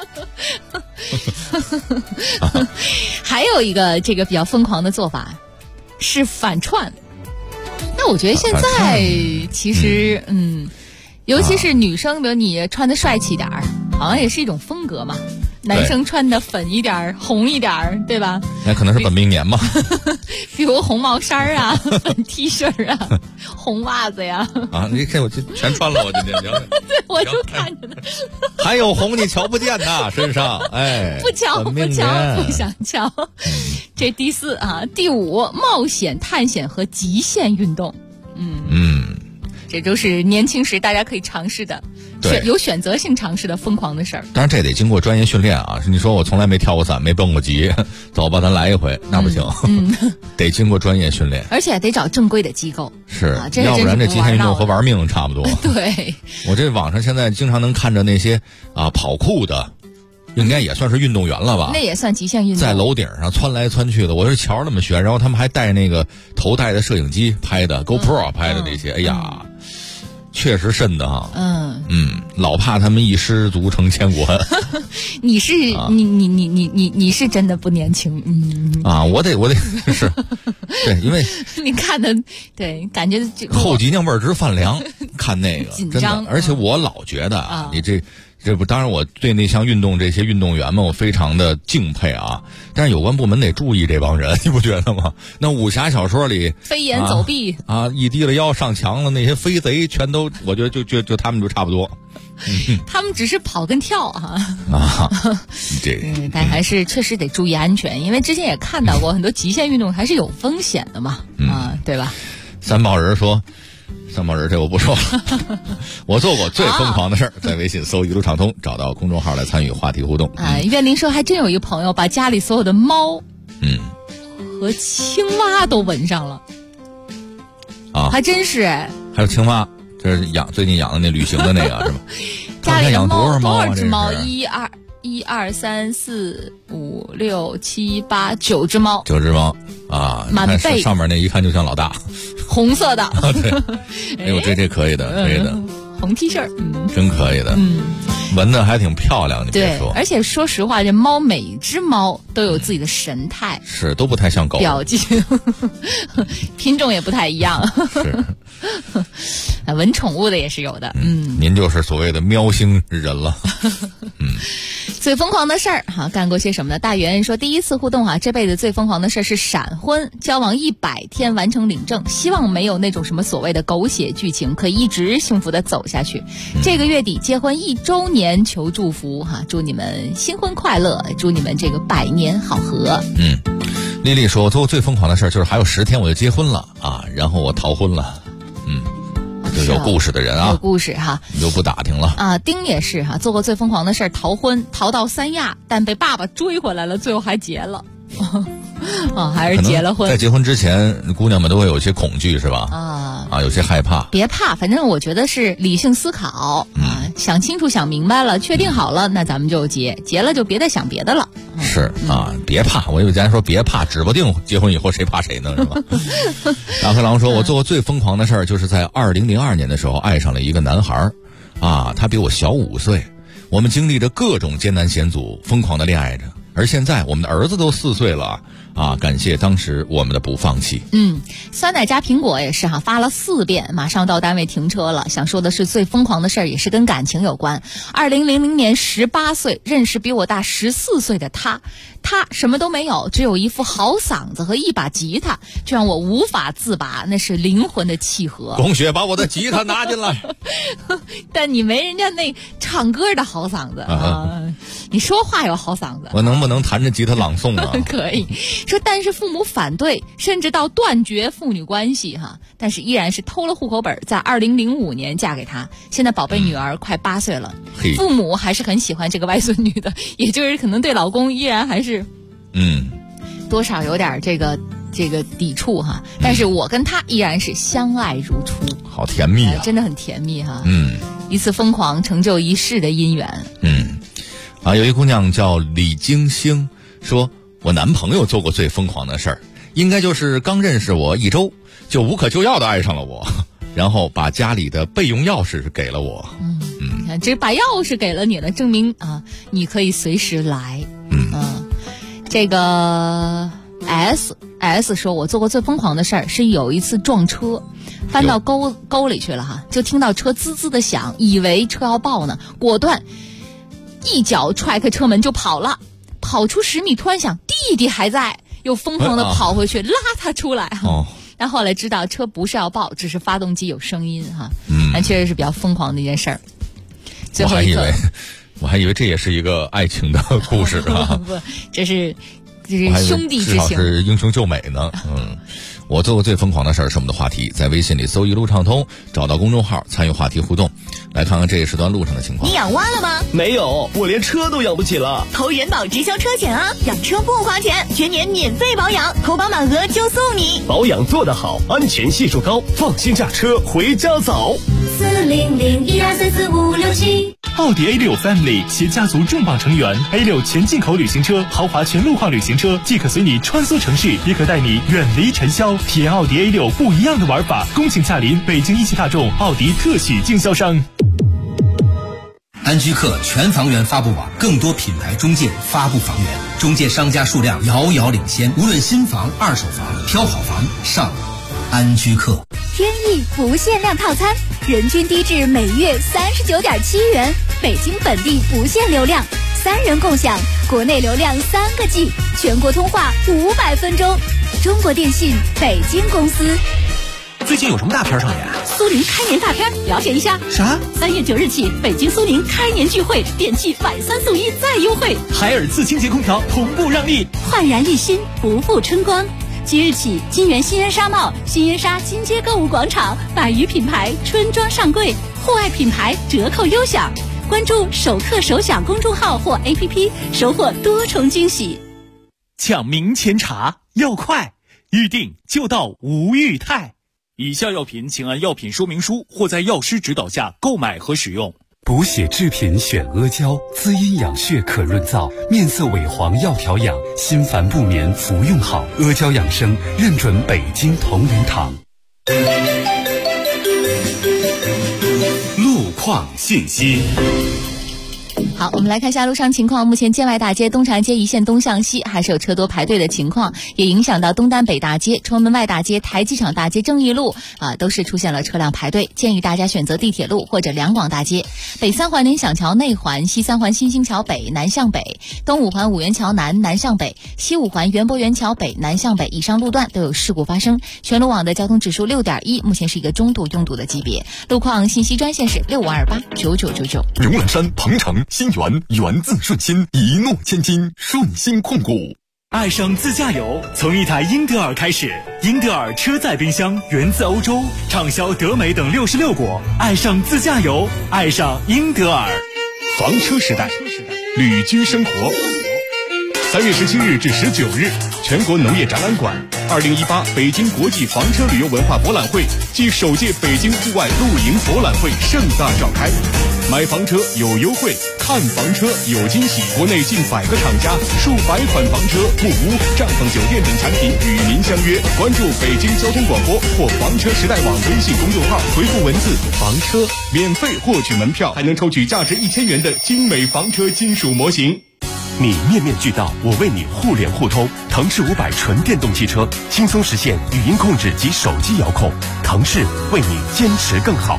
还有一个这个比较疯狂的做法是反串。那我觉得现在其实尤其是女生，比如你穿的帅气点儿，好像也是一种风格嘛。 男生穿的粉一点红一点，对吧？ 那可能是本命年嘛。 比如红毛衫啊，粉 T 恤啊，红袜子呀。 啊，你看我这全穿了，我今天。 对，我就看着呢。 还有红你瞧不见呐，身上哎。 不瞧，不想瞧。这第4啊，第5，冒险、探险和极限运动。这都是年轻时大家可以尝试的，有选择性尝试的疯狂的事儿。 当然这得经过专业训练啊！你说我从来没跳过伞，没蹦过极，走吧，咱来一回，那不行，得经过专业训练， 而且得找正规的机构。 是，要不然这极限运动和玩命差不多。 对， 我这网上现在经常能看着那些跑酷的。应该也算是运动员了吧？ 那也算极限运动。 在楼顶上窜来窜去的，我是瞧那么悬，然后他们还带那个头戴的摄影机拍的 GoPro 拍的这些，哎呀，确实瘆得哈。老怕他们一失足成千古恨。 你是你是真的不年轻。 我得是，对，因为你看的对，感觉后脊梁味儿直泛凉，看那个紧张， 而且我老觉得你这不，当然我对那项运动这些运动员们我非常的敬佩啊，但是有关部门得注意这帮人，你不觉得吗？那武侠小说里飞檐走壁一低了腰上墙了，那些飞贼全都，我觉得就他们就差不多。 他们只是跑跟跳但还是确实得注意安全，因为之前也看到过很多极限运动还是有风险的嘛，对吧？ 三宝人说。三宝人这我不说了，我做过最疯狂的事儿，在微信搜一路畅通，找到公众号来参与话题互动。 岳林说还真有一个朋友把家里所有的猫，和青蛙都纹上了，还真是哎。 还有青蛙，这是最近养的那旅行的那个是吧？ 家里养多少只猫？1、2、3、4、5、6、7、8、9只猫。 9只猫啊！ 满背上面那一看就像老大， 红色的。 对，哎呦，这可以的，可以的。 红 T 恤， 真可以的。纹的还挺漂亮，你别说。 而且说实话，这猫每一只猫都有自己的神态， 是都不太像狗， 表情，品种也不太一样。 是， 纹宠物的也是有的。 您就是所谓的喵星人了。 最疯狂的事儿干过些什么呢？大圆说，第一次互动这辈子最疯狂的事儿是闪婚，交往100天完成领证，希望没有那种什么所谓的狗血剧情，可以一直幸福的走下去。这个月底结婚1周年，求祝福祝你们新婚快乐，祝你们这个百年好合。 丽丽说，我做过最疯狂的事儿就是还有10天我就结婚了然后我逃婚了。就有故事的人有故事你就不打听了丁也是做过最疯狂的事儿，逃婚，逃到三亚，但被爸爸追回来了，最后还结了。还是结了婚。 在结婚之前，姑娘们都会有些恐惧，是吧？有些害怕。 别怕，反正我觉得是理性思考想清楚、想明白了，确定好了，那咱们就结了，就别再想别的了。 是别怕，我有家人说别怕，指不定结婚以后谁怕谁呢，是吧？大灰狼说，我做过最疯狂的事儿，就是在2002年的时候爱上了一个男孩他比我小5岁，我们经历着各种艰难险阻，疯狂的恋爱着。而现在我们的儿子都4岁了感谢当时我们的不放弃。 酸奶加苹果也是发了4遍，马上到单位停车了。想说的是最疯狂的事儿也是跟感情有关。2000年18岁认识比我大14岁的他什么都没有，只有一副好嗓子和一把吉他，就让我无法自拔，那是灵魂的契合。 龚雪把我的吉他拿进来。 但你没人家那唱歌的好嗓子你说话有好嗓子， 我能不能弹着吉他朗诵啊？ 可以说，但是父母反对，甚至到断绝父女关系但是依然是偷了户口本，在2005年嫁给他。现在宝贝女儿快8岁了，父母还是很喜欢这个外孙女的，也就是可能对老公依然还是多少有点这个抵触但是我跟他依然是相爱如初。 好甜蜜真的很甜蜜一次疯狂成就一世的姻缘。 有一姑娘叫李金星，说我男朋友做过最疯狂的事儿，应该就是刚认识我1周就无可救药的爱上了我，然后把家里的备用钥匙给了我。 这把钥匙给了你了，证明你可以随时来。这个 S 说，我做过最疯狂的事儿是有一次撞车，翻到沟里去了就听到车滋滋的响，以为车要爆呢，果断一脚踹开车门就跑了。跑出10米，突然想弟弟还在，又疯狂的跑回去拉他出来哈。但后来知道车不是要爆，只是发动机有声音哈。但确实是比较疯狂的一件事儿。最后一个， 我还以为这也是一个爱情的故事啊。 不，这是兄弟之情， 至少是英雄救美呢。我做过最疯狂的事儿是我们的话题，在微信里搜一路畅通，找到公众号参与话题互动。来看看这一时段路上的情况。 你养蛙了吗？ 没有，我连车都养不起了。 投人保直销车险啊，养车不花钱，全年免费保养，投保满额就送你。 保养做得好，安全系数高，放心驾车回家早。 40012344567。 奥迪 A6 Family 携家族重磅成员 A6 全进口旅行车、豪华全路况旅行车，既可随你穿梭城市，也可带你远离尘嚣，体验奥迪 A6 不一样的玩法。恭请驾临北京一汽大众奥迪特许经销商。 安居客全房源发布网，更多品牌中介发布房源，中介商家数量遥遥领先。无论新房、二手房，挑好房上安居客。 天翼不限量套餐，人均低至每月39.7元，北京本地不限流量，3人共享，国内流量3个 G， 全国通话500分钟。中国电信北京公司。 最近有什么大片上演？ 苏宁开年大片，了解一下。 啥 ？3月9日起，北京苏宁开年聚会，电器买3送1再优惠， 海尔自清洁空调同步让利， 焕然一新，不负春光。即日起，金源新源纱贸、新源纱金街购物广场100余品牌春装上柜，户外品牌折扣优享。关注首客首享公众号或 APP， 收获多重惊喜。 抢明前茶要快，预定就到吴裕泰。以下药品请按药品说明书或在药师指导下购买和使用。 补血制品选阿胶，滋阴养血可润燥，面色萎黄要调养，心烦不眠服用好。阿胶养生认准北京同仁堂。 路况信息。 好，我们来看一下路上情况。目前建外大街、东长街一线东向西还是有车多排队的情况，也影响到东单北大街、崇文门外大街、台机场大街、正义路都是出现了车辆排队。建议大家选择地铁路或者两广大街。北三环联想桥内环、西三环新兴桥北南向北、东五环五元桥南南向北、西五环园博园桥北南向北以上路段都有事故发生。全路网的交通指数6.1，目前是一个中度拥堵的级别。路况信息专线是65289999。 牛栏山、鹏城、新源源自顺心，一诺千金，顺心控股。 爱上自驾游，从一台英德尔开始。英德尔车载冰箱源自欧洲，畅销德美等66国。爱上自驾游，爱上英德尔。 房车时代，旅居生活。3月17日至19日，全国农业展览馆2018北京国际房车旅游文化博览会暨首届北京户外露营博览会盛大召开。买房车有优惠，看房车有惊喜。国内近100个厂家，数百款房车、木屋、帐篷酒店等产品与您相约。关注北京交通广播或房车时代网微信公众号，回复文字“房车”，免费获取门票，还能抽取价值1000元的精美房车金属模型。 你面面俱到，我为你互联互通。腾势500纯电动汽车，轻松实现语音控制及手机遥控。腾势为你坚持更好。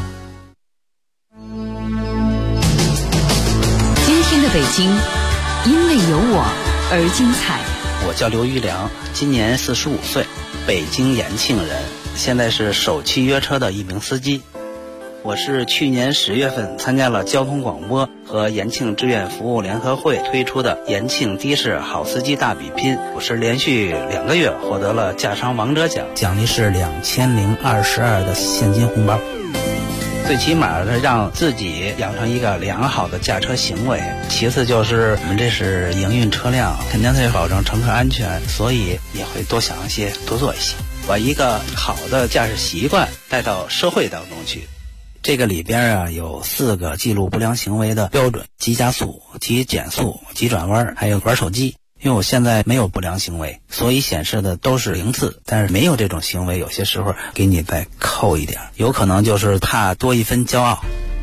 今天的北京，因为有我而精彩。 我叫刘玉良，今年45岁，北京延庆人，现在是首汽约车的一名司机。我是去年10月份参加了交通广播和延庆志愿服务联合会推出的延庆的士好司机大比拼，我是连续2个月获得了驾商王者奖，奖励是2022的现金红包。最起码是让自己养成一个良好的驾车行为，其次就是我们这是营运车辆，肯定得保证乘客安全，所以也会多想一些，多做一些，把一个好的驾驶习惯带到社会当中去。这个里边有4个记录不良行为的标准：急加速、急减速、急转弯，还有玩手机。因为我现在没有不良行为，所以显示的都是0次，但是没有这种行为，有些时候给你再扣一点，有可能就是怕多一分骄傲。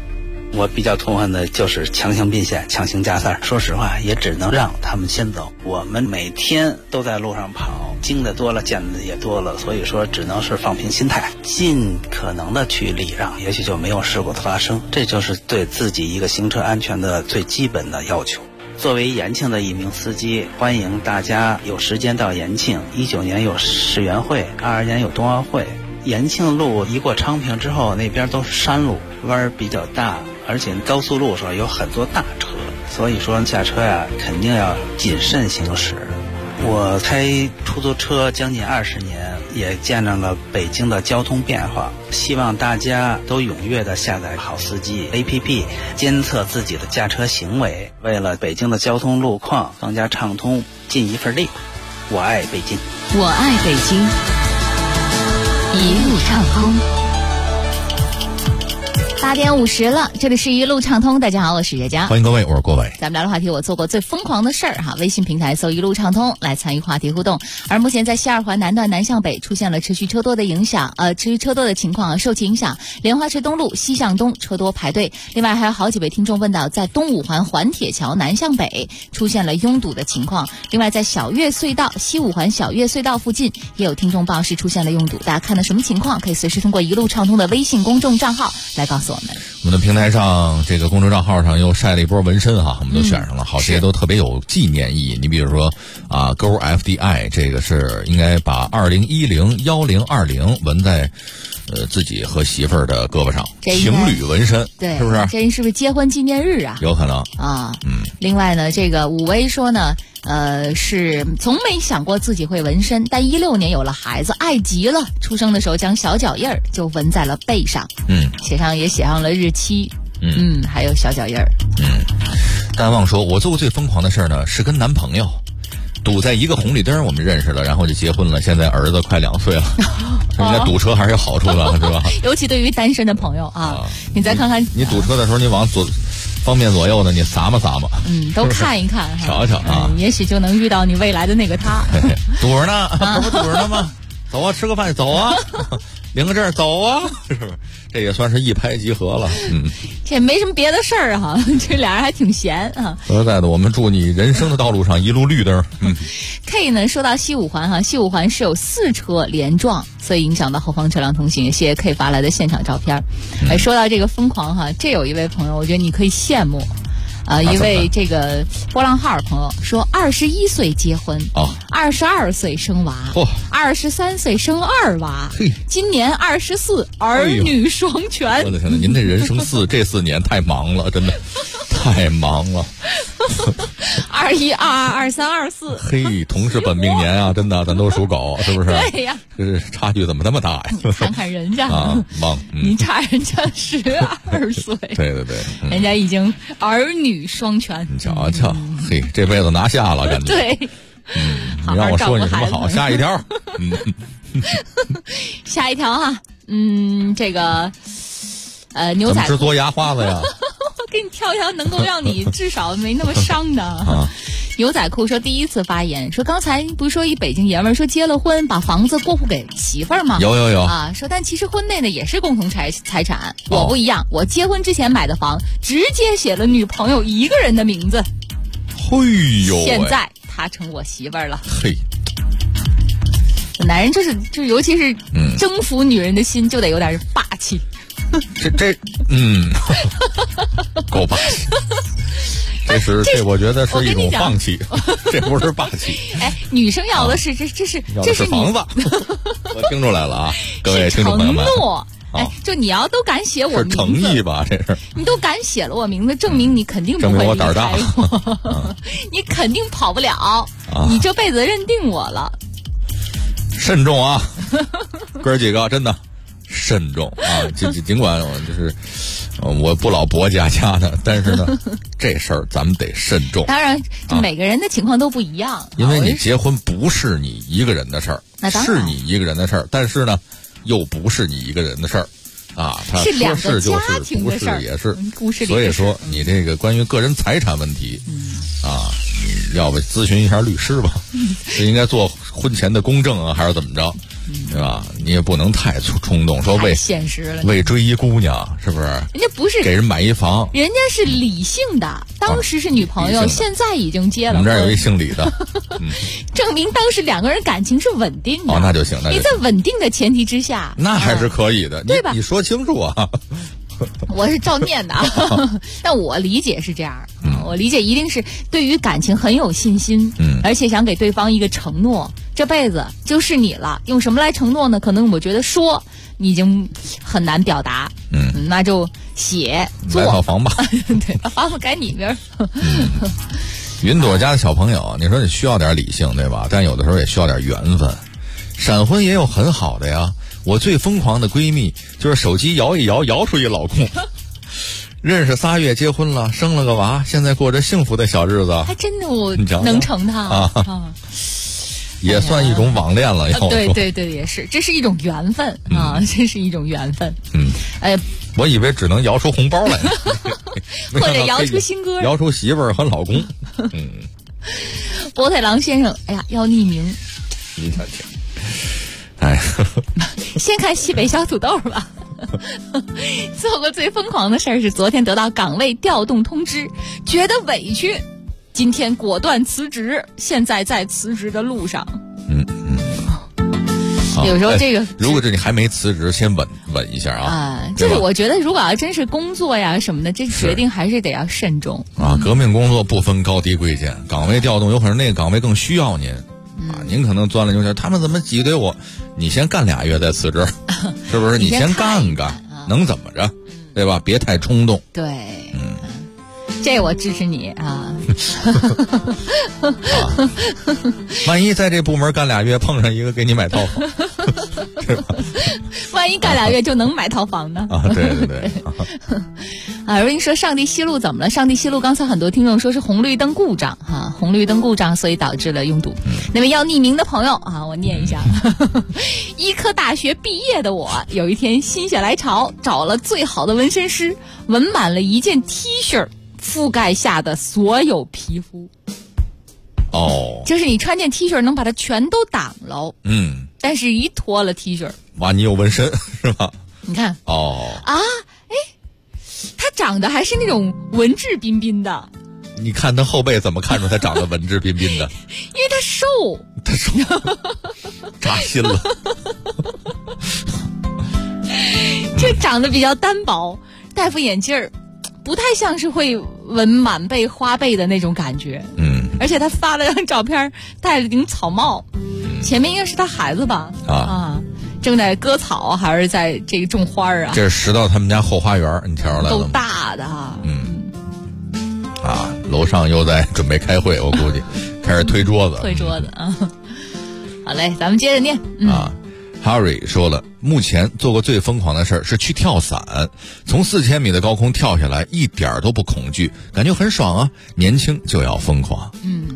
我比较痛恨的就是强行并线、强行加塞，说实话也只能让他们先走。我们每天都在路上跑，经的多了，见的也多了，所以说只能是放平心态，尽可能的去礼让，也许就没有事故的发生。这就是对自己一个行车安全的最基本的要求。作为延庆的一名司机，欢迎大家有时间到延庆。19年有世园会，22年有冬奥会。延庆路一过昌平之后，那边都是山路，弯儿比较大，而且高速路上有很多大车，所以说下车呀，肯定要谨慎行驶。我开出租车将近20年，也见证了北京的交通变化。希望大家都踊跃地下载好司机 APP， 监测自己的驾车行为，为了北京的交通路况更加畅通尽一份力。我爱北京， 我爱北京，一路畅通。8点50了，这里是一路畅通。大家好，我是佳佳， 欢迎各位，我是郭伟。 咱们聊的话题，我做过最疯狂的事儿哈。微信平台搜一路畅通来参与话题互动。而目前在西二环南段南向北出现了持续车多的情况，受其影响，莲花池东路西向东车多排队。另外还有好几位听众问到，在东五环环铁桥南向北出现了拥堵的情况。另外在小月隧道西五环小月隧道附近也有听众报是出现了拥堵，大家看到什么情况，可以随时通过一路畅通的微信公众账号来告诉我们。 我们的平台上这个公众账号上又晒了一波纹身哈，我们都选上了，好些都特别有纪念意义。你比如说啊，Go FDI 这个是应该把20101020纹在自己和媳妇儿的胳膊上，情侣纹身， 对， 是不是？ 这是不是结婚纪念日啊？ 有可能啊。另外呢，这个武威说呢，是从没想过自己会纹身，但16年有了孩子，爱极了。出生的时候将小脚印儿就纹在了背上，写上了日期，还有小脚印儿。 但忘说，我做过最疯狂的事儿呢，是跟男朋友堵在一个红绿灯，我们认识了，然后就结婚了。现在儿子快2岁了，应该堵车还是有好处的，是吧？ 尤其对于单身的朋友啊，你再看看， 你堵车的时候，你往方便左右的，你撒嘛， 都看一看， 瞧瞧啊， 也许就能遇到你未来的那个他。 堵着呢，这不堵着呢吗？走啊，吃个饭，走啊，领个证，走啊，是不是？这也算是一拍即合了。 这没什么别的事儿哈，这俩人还挺闲啊。 实在的，我们祝你人生的道路上一路绿灯。 K 呢说到西五环哈，西五环是有4车连撞，所以影响到后方车辆通行。谢谢 K 发来的现场照片。说到这个疯狂哈，这有一位朋友，我觉得你可以羡慕。一位这个波浪号朋友说，21岁结婚，22岁生娃，23岁生2娃，今年24，儿女双全。 我的天哪，您这人生这4年太忙了，真的太忙了。 21、22、23、24， 嘿，同是本命年啊，真的，咱都属狗，是不是？ 对呀， 这是差距怎么那么大呀？ 你看看人家忙， 你差人家12岁， 对， 人家已经儿女双全。 你瞧瞧，嘿，这辈子拿下了，感觉。 对， 你让我说你什么好？下一条， 下一条哈，这个牛仔怎么是做牙花子呀？ 我给你挑一条能够让你至少没那么伤的。牛仔裤说第一次发言，说刚才不是说一北京爷们儿说结了婚把房子过户给媳妇儿吗？ 有啊，说但其实婚内呢也是共同财产，我不一样，我结婚之前买的房直接写了女朋友一个人的名字。 嘿呦， 现在她成我媳妇儿了。 嘿， 男人就是尤其是征服女人的心就得有点霸气。 够霸气。这我觉得是一种放弃，这不是霸气。 女生要的是这是房子，我听出来了啊，各位听众朋友们。 承诺，就你要都敢写我名字， 是诚意吧？这是你都敢写了我名字，证明你肯定不会离开我，你肯定跑不了，你这辈子认定我了。 慎重啊，哥几个真的慎重啊！尽管就是我不老博家的，但是呢，这事儿咱们得慎重。 当然，每个人的情况都不一样。 因为你结婚不是你一个人的事儿，是你一个人的事儿，但是呢，又不是你一个人的事儿啊。它是两个家庭的事儿， 不是也是。 故事里所以说，你这个关于个人财产问题，要不咨询一下律师吧？是应该做婚前的公证啊，还是怎么着？ 对吧？你也不能太冲动，说为现实了， 为追一姑娘，是不是？ 人家不是给人买一房， 人家是理性的，当时是女朋友，现在已经结了。 我们这儿有一姓李的， 证明当时两个人感情是稳定的。 那就行。 你在稳定的前提之下， 那还是可以的， 对吧？ 你说清楚啊。 我是照念的，但我理解是这样，我理解一定是对于感情很有信心，而且想给对方一个承诺，这辈子就是你了。用什么来承诺呢？可能我觉得说你已经很难表达，那就写做买套房吧， 对，把房子改你名。 云朵家的小朋友，你说你需要点理性，对吧？但有的时候也需要点缘分。闪婚也有很好的呀。我最疯狂的闺蜜就是手机摇一摇，摇出一老公，认识3月结婚了，生了个娃，现在过着幸福的小日子。 还真的能成他啊， 也算一种网恋了。 对，也是，这是一种缘分啊，这是一种缘分。 我以为只能摇出红包来， 或者摇出新歌， 摇出媳妇儿和老公。 波太郎先生，哎呀，要匿名。 你看看。 先看西北小土豆吧。做过最疯狂的事儿是昨天得到岗位调动通知，觉得委屈，今天果断辞职，现在在辞职的路上。有时候这个， 如果你还没辞职，先稳一下啊。 就是我觉得，如果要真是工作呀什么的，这决定还是得要慎重啊。革命工作不分高低贵贱，岗位调动有可能那个岗位更需要您。您可能钻了牛角，他们怎么挤兑我？你先干2月再辞职，是不是？你先干干，能怎么着？对吧？别太冲动。 对，这我支持你啊。 万一在这部门干2月，碰上一个给你买套房，是吧？ 万一干2月就能买套房呢？ 对。 我跟你说，上地西路怎么了？上地西路刚才很多听众说是红绿灯故障哈，红绿灯故障，所以导致了拥堵。那位要匿名的朋友啊，我念一下：医科大学毕业的我，有一天心血来潮，找了最好的纹身师，纹满了一件 T 恤覆盖下的所有皮肤。就是你穿件 T 恤能把它全都挡了。但是一脱了 T 恤， 哇，你有纹身是吧？ 你看他长得还是那种文质彬彬的。 你看他后背怎么看出他长得文质彬彬的？ 因为他瘦， 扎心了。 这长得比较单薄，戴副眼镜儿，不太像是会纹满背花背的那种感觉。而且他发了张照片，戴了顶草帽，前面应该是他孩子吧？正在割草还是在这个种花啊？ 这是拾到他们家后花园，你挑出来了吗？ 够大的楼上又在准备开会，我估计开始推桌子。 啊！好嘞，咱们接着念。 Harry 说了，目前做过最疯狂的事儿是去跳伞，从4000米的高空跳下来，一点都不恐惧，感觉很爽啊！年轻就要疯狂。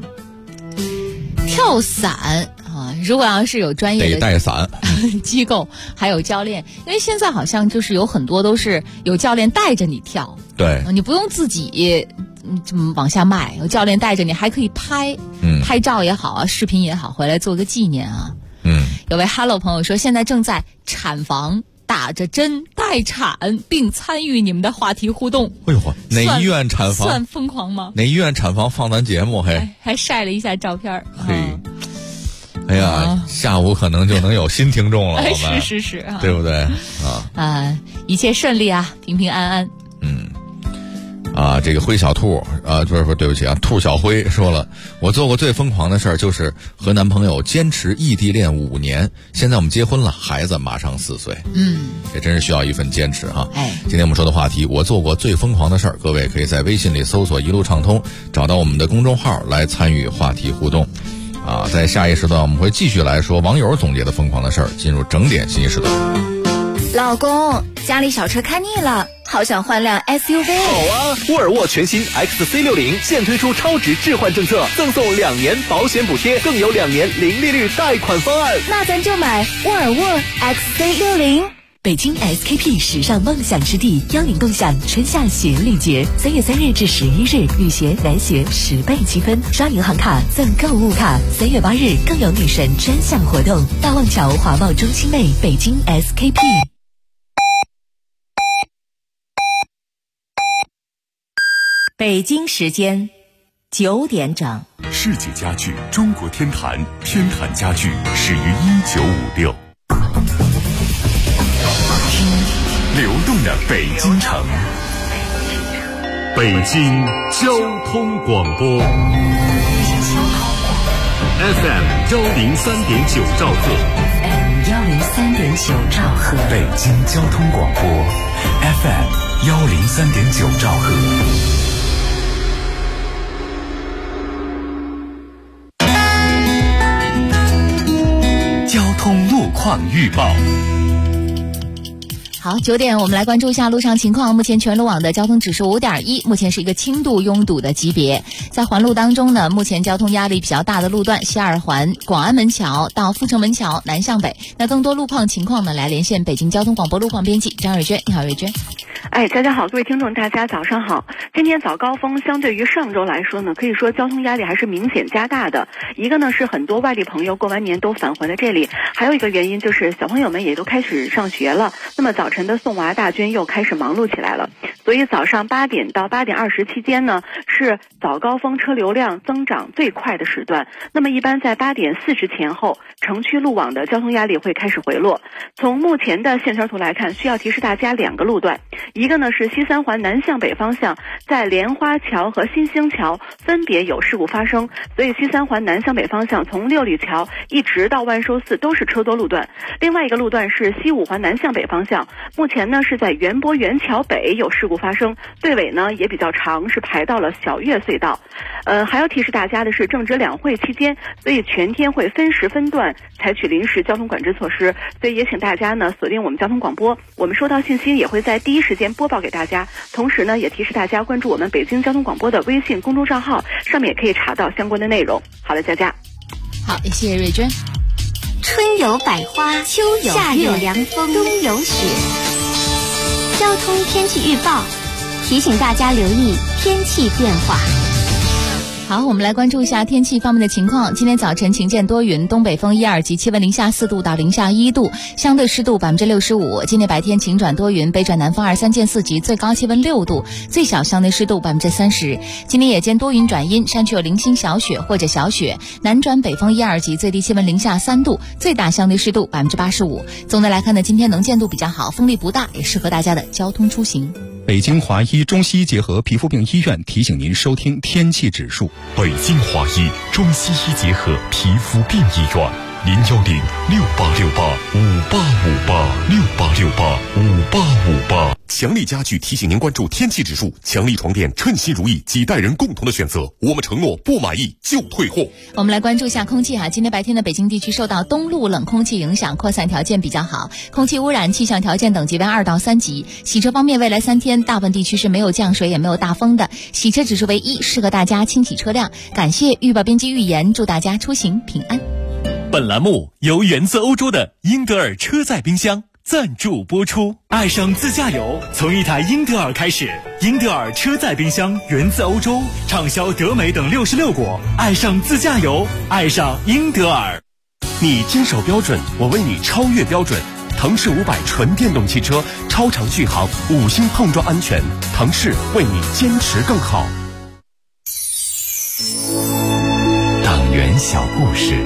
跳伞如果要是有专业的得带伞机构，还有教练，因为现在好像就是有很多都是有教练带着你跳， 对， 你不用自己往下迈，有教练带着你，还可以拍照也好啊，视频也好，回来做个纪念啊。有位 Hello 朋友说，现在正在产房打着针待产，并参与你们的话题互动。 哎呦，哪医院产房算疯狂吗？ 哪医院产房放咱节目还晒了一下照片。 哎呀，下午可能就能有新听众了，我们是对不对一切顺利啊，平平安安。 这个灰小兔不是对不起啊，兔小灰说了，我做过最疯狂的事儿就是和男朋友坚持异地恋5年，现在我们结婚了，孩子马上4岁。这真是需要一份坚持哈。今天我们说的话题，我做过最疯狂的事儿，各位可以在微信里搜索一路畅通，找到我们的公众号来参与话题互动。在下一时段我们会继续来说网友总结的疯狂的事儿，进入整点信息时段。 老公，家里小车开腻了，好想换辆 SUV。 好啊，沃尔沃全新 XC60现推出超值置换政策，赠送2年保险补贴，更有2年零利率贷款方案。 那咱就买沃尔沃 XC60。 北京 SKP 时尚梦想之地邀您共享春夏鞋礼节，3月3日至11日，女鞋、男鞋10倍积分，刷银行卡赠购物卡。3月8日更有女神专享活动，大望桥华贸中心内北京 SKP。 北京时间9点整。 世纪家具中国天坛，天坛家具始于1956。流动的北京城，北京交通广播 FM 103.9兆赫 103.9兆赫， 北京交通广播 FM 103.9兆赫。 交通路况预报。 好，9点我们来关注一下路上情况。目前全路网的交通指数5.1，目前是一个轻度拥堵的级别。在环路当中呢，目前交通压力比较大的路段，西二环广安门桥到阜成门桥南向北。那更多路况情况呢，来连线北京交通广播路况编辑张瑞娟。你好，瑞娟。 大家好，各位听众，大家早上好。今天早高峰相对于上周来说呢，可以说交通压力还是明显加大的。一个呢是很多外地朋友过完年都返回了这里，还有一个原因就是小朋友们也都开始上学了，那么早晨的送娃大军又开始忙碌起来了。所以早上8点到8点20期间呢，是早高峰车流量增长最快的时段。那么一般在8点40前后，城区路网的交通压力会开始回落。从目前的线圈图来看，需要提示大家2个路段，一个呢是西三环南向北方向，在莲花桥和新兴桥分别有事故发生，所以西三环南向北方向从六里桥一直到万寿寺都是车多路段。另外一个路段是西五环南向北方向，目前呢是在园博园桥北有事故发生，队尾呢也比较长，是排到了小月隧道。还要提示大家的是，正值两会期间，所以全天会分时分段采取临时交通管制措施，所以也请大家呢锁定我们交通广播，我们收到信息也会在第一时间播报给大家。同时呢，也提示大家关注我们北京交通广播的微信公众账号，上面也可以查到相关的内容。好了，佳佳。 好，谢谢瑞娟。 春有百花，秋有夏有凉风，冬有雪。交通天气预报提醒大家留意天气变化。 好，我们来关注一下天气方面的情况。今天早晨晴见多云，东北风1、2级，气温零下4度到零下1度，相对湿度65%。今天白天晴转多云，北转南风2、3见4级，最高气温6度，最小相对湿度30%。今天夜间多云转阴，山区有零星小雪或者小雪，南转北风1、2级，最低气温零下3度，最大相对湿度85%。总的来看呢，今天能见度比较好，风力不大，也适合大家的交通出行。 北京华医中西医结合皮肤病医院提醒您收听天气指数。 北京华医中西医结合皮肤病医院，010-6868-5858，6868-5858。强力家具提醒您关注天气指数，强力床垫称心如意，几代人共同的选择。我们承诺不满意就退货。 我们来关注一下空气今天白天的北京地区受到东路冷空气影响，扩散条件比较好，空气污染气象条件等级为2到3级。洗车方面，未来3天大部分地区是没有降水也没有大风的，洗车指数为1，适合大家清洗车辆。感谢预报编辑预言，祝大家出行平安。 本栏目由源自欧洲的英德尔车载冰箱赞助播出。爱上自驾游，从一台英德尔开始。英德尔车载冰箱源自欧洲，畅销德美等66国。爱上自驾游，爱上英德尔。 你坚守标准，我为你超越标准。腾势500纯电动汽车，超长续航，5星碰撞安全。腾势为你坚持更好。 党员小故事。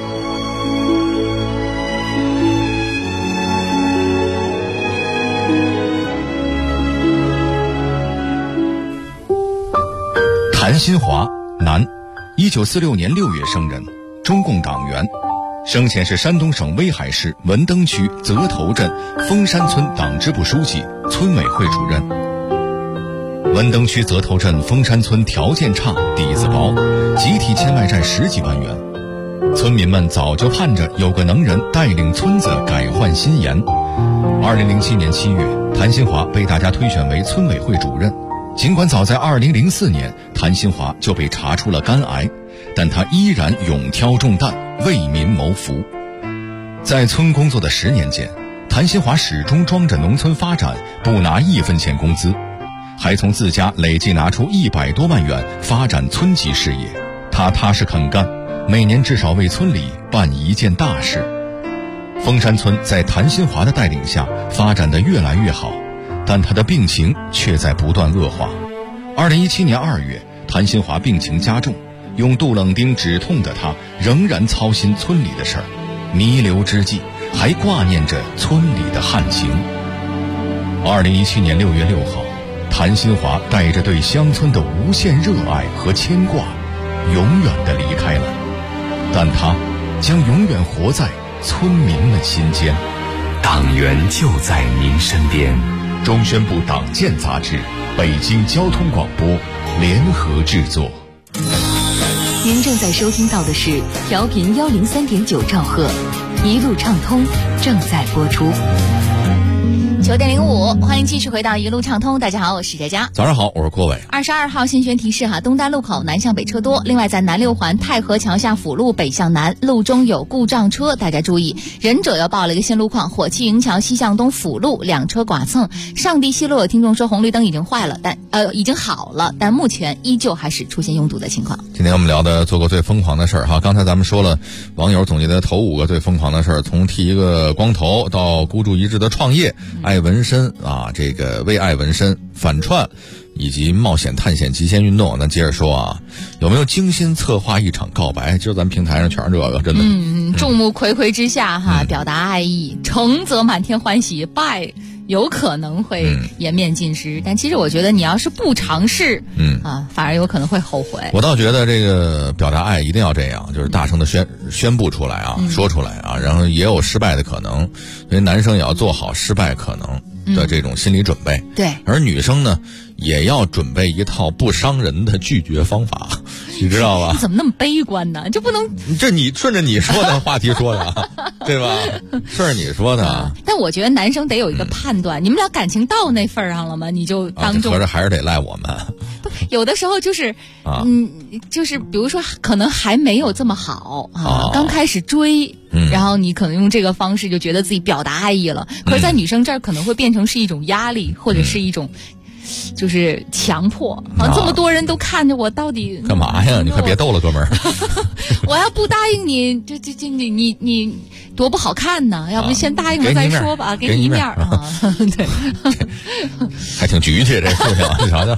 谭新华，男，1946年6月生人，中共党员，生前是山东省威海市文登区泽头镇峰山村党支部书记、村委会主任。文登区泽头镇峰山村条件差，底子薄，集体欠外债10几万元。村民们早就盼着有个能人带领村子改换新颜。2007年7月，谭新华被大家推选为村委会主任。尽管早在2004年，谭新华就被查出了肝癌，但他依然勇挑重担，为民谋福。在村工作的10年间， 谭新华始终装着农村发展，不拿1分钱工资，还从自家累计拿出100多万元发展村级事业。他踏实肯干，每年至少为村里办1件大事。枫山村在谭新华的带领下发展得越来越好，但他的病情却在不断恶化。2017年2月，谭新华病情加重，用杜冷丁止痛的他仍然操心村里的事儿，弥留之际还挂念着村里的旱情。2017年6月6号，谭新华带着对乡村的无限热爱和牵挂，永远地离开了，但他将永远活在村民们心间。 党员就在您身边。 中宣部党建杂志，北京交通广播联合制作。 您正在收听到的是调频103.9兆赫，一路畅通正在播出。 9点05，欢迎继续回到一路畅通。大家好，我是佳佳。 早上好，我是郭伟。 22号新宣提示东单路口南向北车多，另外在南6环太和桥下辅路北向南路中有故障车，大家注意。仁者又报了一个新路况，火器营桥西向东辅路2车剐蹭。上地西路有听众说红绿灯已经坏了，已经好了，但目前依旧还是出现拥堵的情况。 今天我们聊的做过最疯狂的事儿哈，刚才咱们说了，网友总结的头5个最疯狂的事儿，从剃一个光头到孤注一掷的创业，爱纹身啊，这个为爱纹身、反串以及冒险探险极限运动。咱接着说啊，有没有精心策划一场告白？今儿咱们平台上全是这个，真的。 众目睽睽之下表达爱意，成则满天欢喜，败有可能会颜面尽失。但其实我觉得你要是不尝试，反而有可能会后悔。 我倒觉得这个表达爱一定要这样，就是大声的宣布出来啊，说出来啊，然后也有失败的可能，所以男生也要做好失败可能的这种心理准备。 对， 而女生呢，也要准备一套不伤人的拒绝方法，你知道吧？ 你怎么那么悲观呢？就不能这你顺着你说的话题说的，对吧？顺着你说的。 但我觉得男生得有一个判断，你们俩感情到那份上了吗？你就当中。 可是还是得赖我们。 有的时候就是就是比如说可能还没有这么好刚开始追。然后你可能用这个方式就觉得自己表达爱意了，可是在女生这儿可能会变成是一种压力，或者是一种就是强迫这么多人都看着我，到底干嘛呀？你快别逗了，哥们儿！ 我要不答应你，你多不好看呢。要不先答应了再说吧，给你一面啊。对， 还挺局气这事情，你瞧瞧。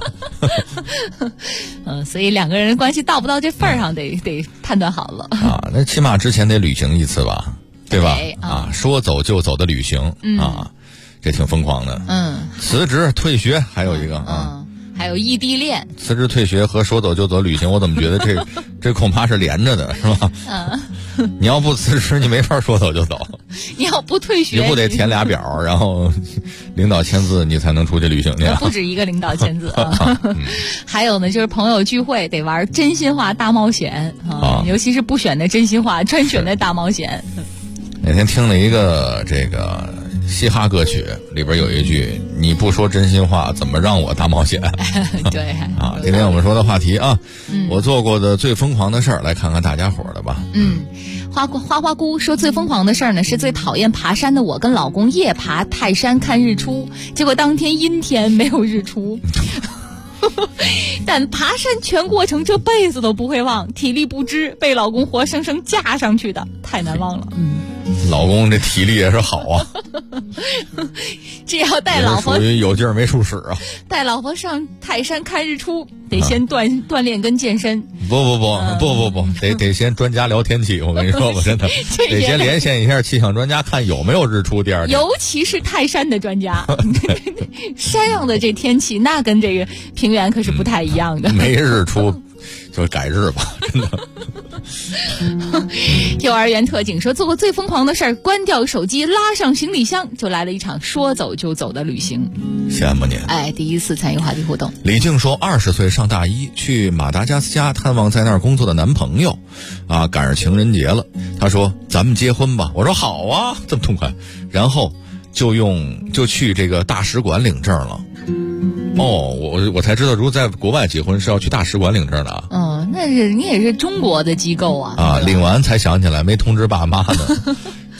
所以两个人关系到不到这份儿上，得判断好了啊。那起码之前得旅行一次吧，对吧？说走就走的旅行啊。这挺疯狂的，辞职退学还有一个还有异地恋。 辞职退学和说走就走旅行，我怎么觉得这恐怕是连着的，是吧？你要不辞职，你没法说走就走； 你要不退学， 你不得填俩表，然后领导签字，你才能出去旅行去。 不止一个领导签字啊。还有呢，就是朋友聚会得玩真心话大冒险尤其是不选的真心话，专选的大冒险。 那天听了一个这个嘻哈歌曲，里边有一句“你不说真心话，怎么让我大冒险？” 对啊，今天我们说的话题啊，我做过的最疯狂的事儿，来看看大家伙的吧。 花姑说最疯狂的事儿呢，是最讨厌爬山的我跟老公夜爬泰山看日出，结果当天阴天没有日出。但爬山全过程这辈子都不会忘，体力不支被老公活生生架上去的，太难忘了。 老公这体力也是好啊。 这要带老婆属于有劲儿没处使啊。 带老婆上泰山看日出，得先锻炼跟健身。 不，得先专家聊天气。我跟你说吧，真的得先连线一下气象专家，看有没有日出。第二天， 尤其是泰山的专家，山上的这天气那跟这个平原可是不太一样的。 没日出就改日吧，真的。 幼儿园特警说做过最疯狂的事儿，关掉手机，拉上行李箱，就来了一场说走就走的旅行。 羡慕你。 第一次参与话题互动。 李静说20岁上大一，去马达加斯加探望在那儿工作的男朋友赶上情人节了，他说咱们结婚吧，我说好啊，这么痛快，然后就去这个大使馆领证了。我才知道，如果在国外结婚是要去大使馆领证的那是你也是中国的机构啊。领完才想起来没通知爸妈呢。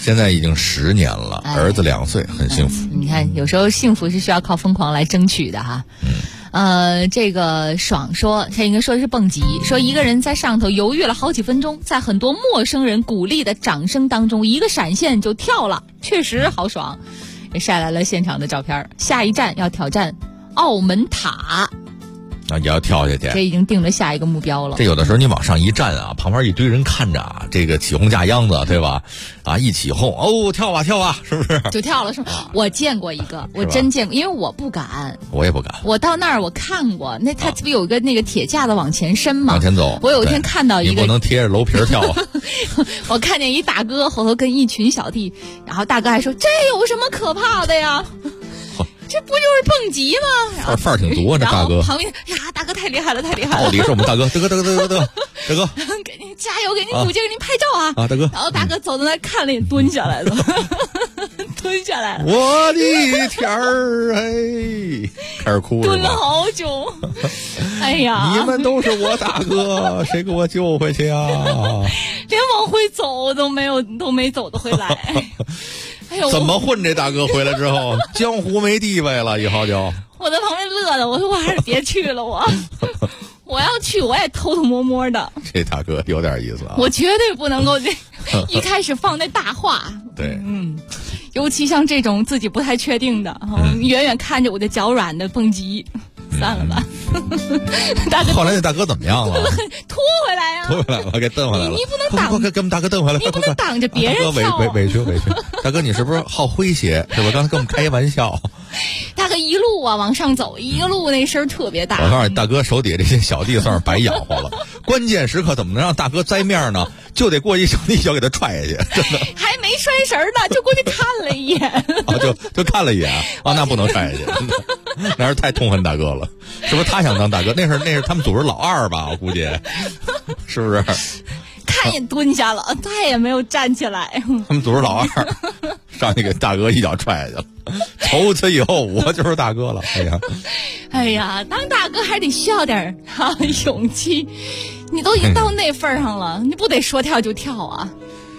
现在已经10年了，儿子2岁，很幸福。 你看，有时候幸福是需要靠疯狂来争取的哈。这个爽说，他应该说的是蹦极，说一个人在上头犹豫了好几分钟，在很多陌生人鼓励的掌声当中，一个闪现就跳了，确实好爽。也晒来了现场的照片。下一站要挑战澳门塔。 也要跳下去， 这已经定了下一个目标了。 这有的时候你往上一站啊，旁边一堆人看着啊，这个起哄架秧子，对吧？一起哄，跳吧跳吧，是不是？ 就跳了是吧？我见过一个，我真见过，因为我不敢。 我也不敢。 我到那儿我看过，那它不有个那个铁架子往前伸吗？ 往前走。 我有一天看到一个， 你不能贴着楼皮跳啊。 我看见一大哥后头跟一群小弟，然后大哥还说：“这有什么可怕的呀？”这不就是蹦极吗？ 范儿挺足啊，这大哥。 旁边呀，大哥太厉害了，太厉害了！ 到底是我们大哥，大哥， 给您加油，给您鼓劲，给您拍照啊！ 大哥。 然后大哥走到那看了也蹲下来了，蹲下来了。 我的天儿，开始哭了。 蹲了好久。哎呀， 你们都是我大哥，谁给我救回去啊？ 连往回走都没走得回来。哎呦， 怎么混？这大哥回来之后，江湖没地位了，以后就。 我在旁边乐的，我说我还是别去了，我要去，我也偷偷摸摸的。 这大哥有点意思啊！ 我绝对不能够一开始放那大话。 对， 尤其像这种自己不太确定的，远远看着我的脚软的蹦极。算了吧，大哥。 后来那大哥怎么样了？ 拖回来呀！ 拖回来了，我给蹬回来了。 你不能挡， 快给我们大哥蹬回来！ 你不能挡着别人跳。 委屈。大哥，你是不是好诙谐？是吧？刚才跟我们开一玩笑。 大哥一路往上走，一个路那声儿特别大。 我告诉你，大哥手底下这些小弟算是白养活了。关键时刻怎么能让大哥栽面呢？就得过一小弟一脚给他踹下去，真的。 还没摔神呢，就过去看了一眼。 就看了一眼啊，那不能踹下去，那是太痛恨大哥了。是不是他想当大哥？那是他们组织老二吧？我估计，是不是？ 看也蹲下了，再也没有站起来。 他们组织老二上去给大哥一脚踹下去了。从此以后我就是大哥了。 哎呀，当大哥还得需要点勇气。你都已经到那份上了，你不得说跳就跳啊？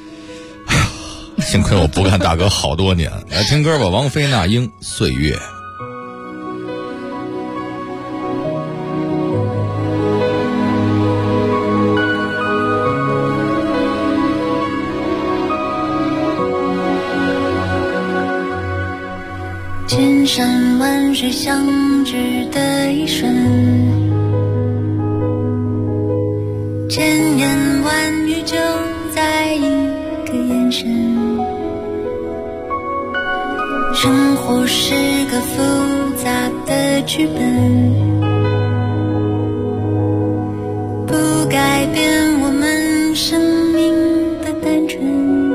幸亏我不干大哥好多年。来听歌吧，王菲、那英《岁月》。 千山万水相聚的一瞬，千言万语就在一个眼神。生活是个复杂的剧本，不改变我们生命的单纯。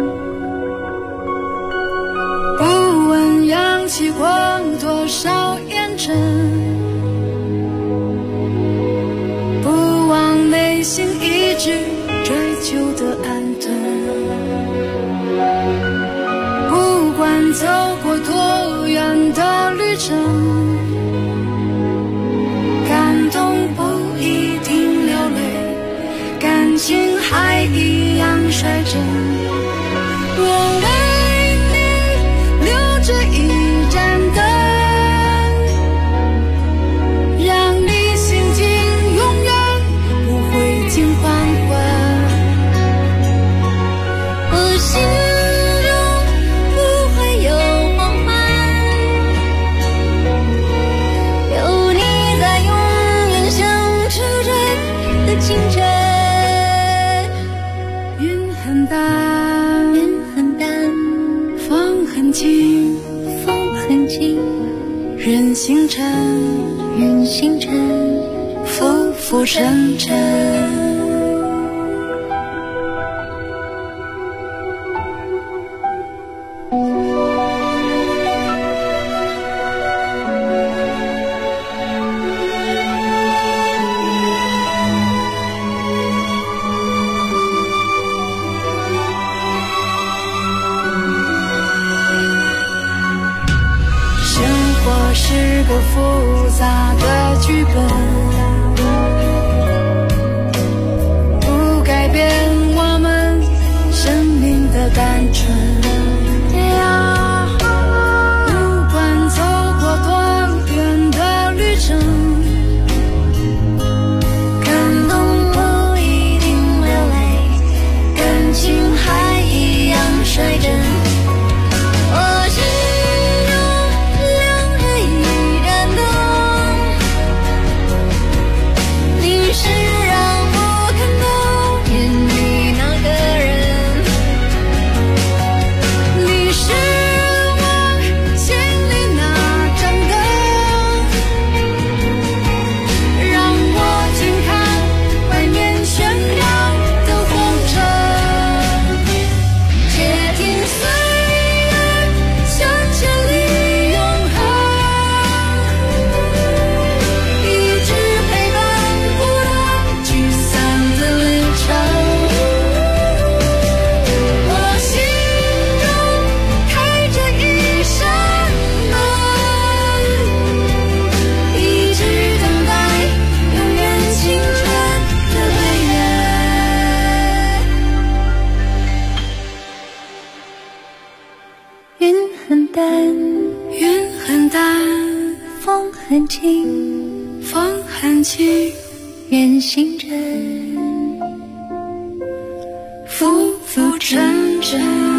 不问扬起过多少烟尘，不忘内心一直追求的安顿。不管走过多远的旅程，感动不一定流泪，感情还一样率真。我为你留着一盏灯，让你心境永远不会尽黄昏。 我心中不会有黄昏，有你在永远相处着的清晨。 云很淡， 云很淡， 风很轻， 风很轻， 人星辰， 人星辰， 浮浮沉沉。是个复杂的剧本，不改变我们生命的单纯。 云很淡， 云很淡， 风很轻， 风很轻， 远行着， 浮浮沉沉。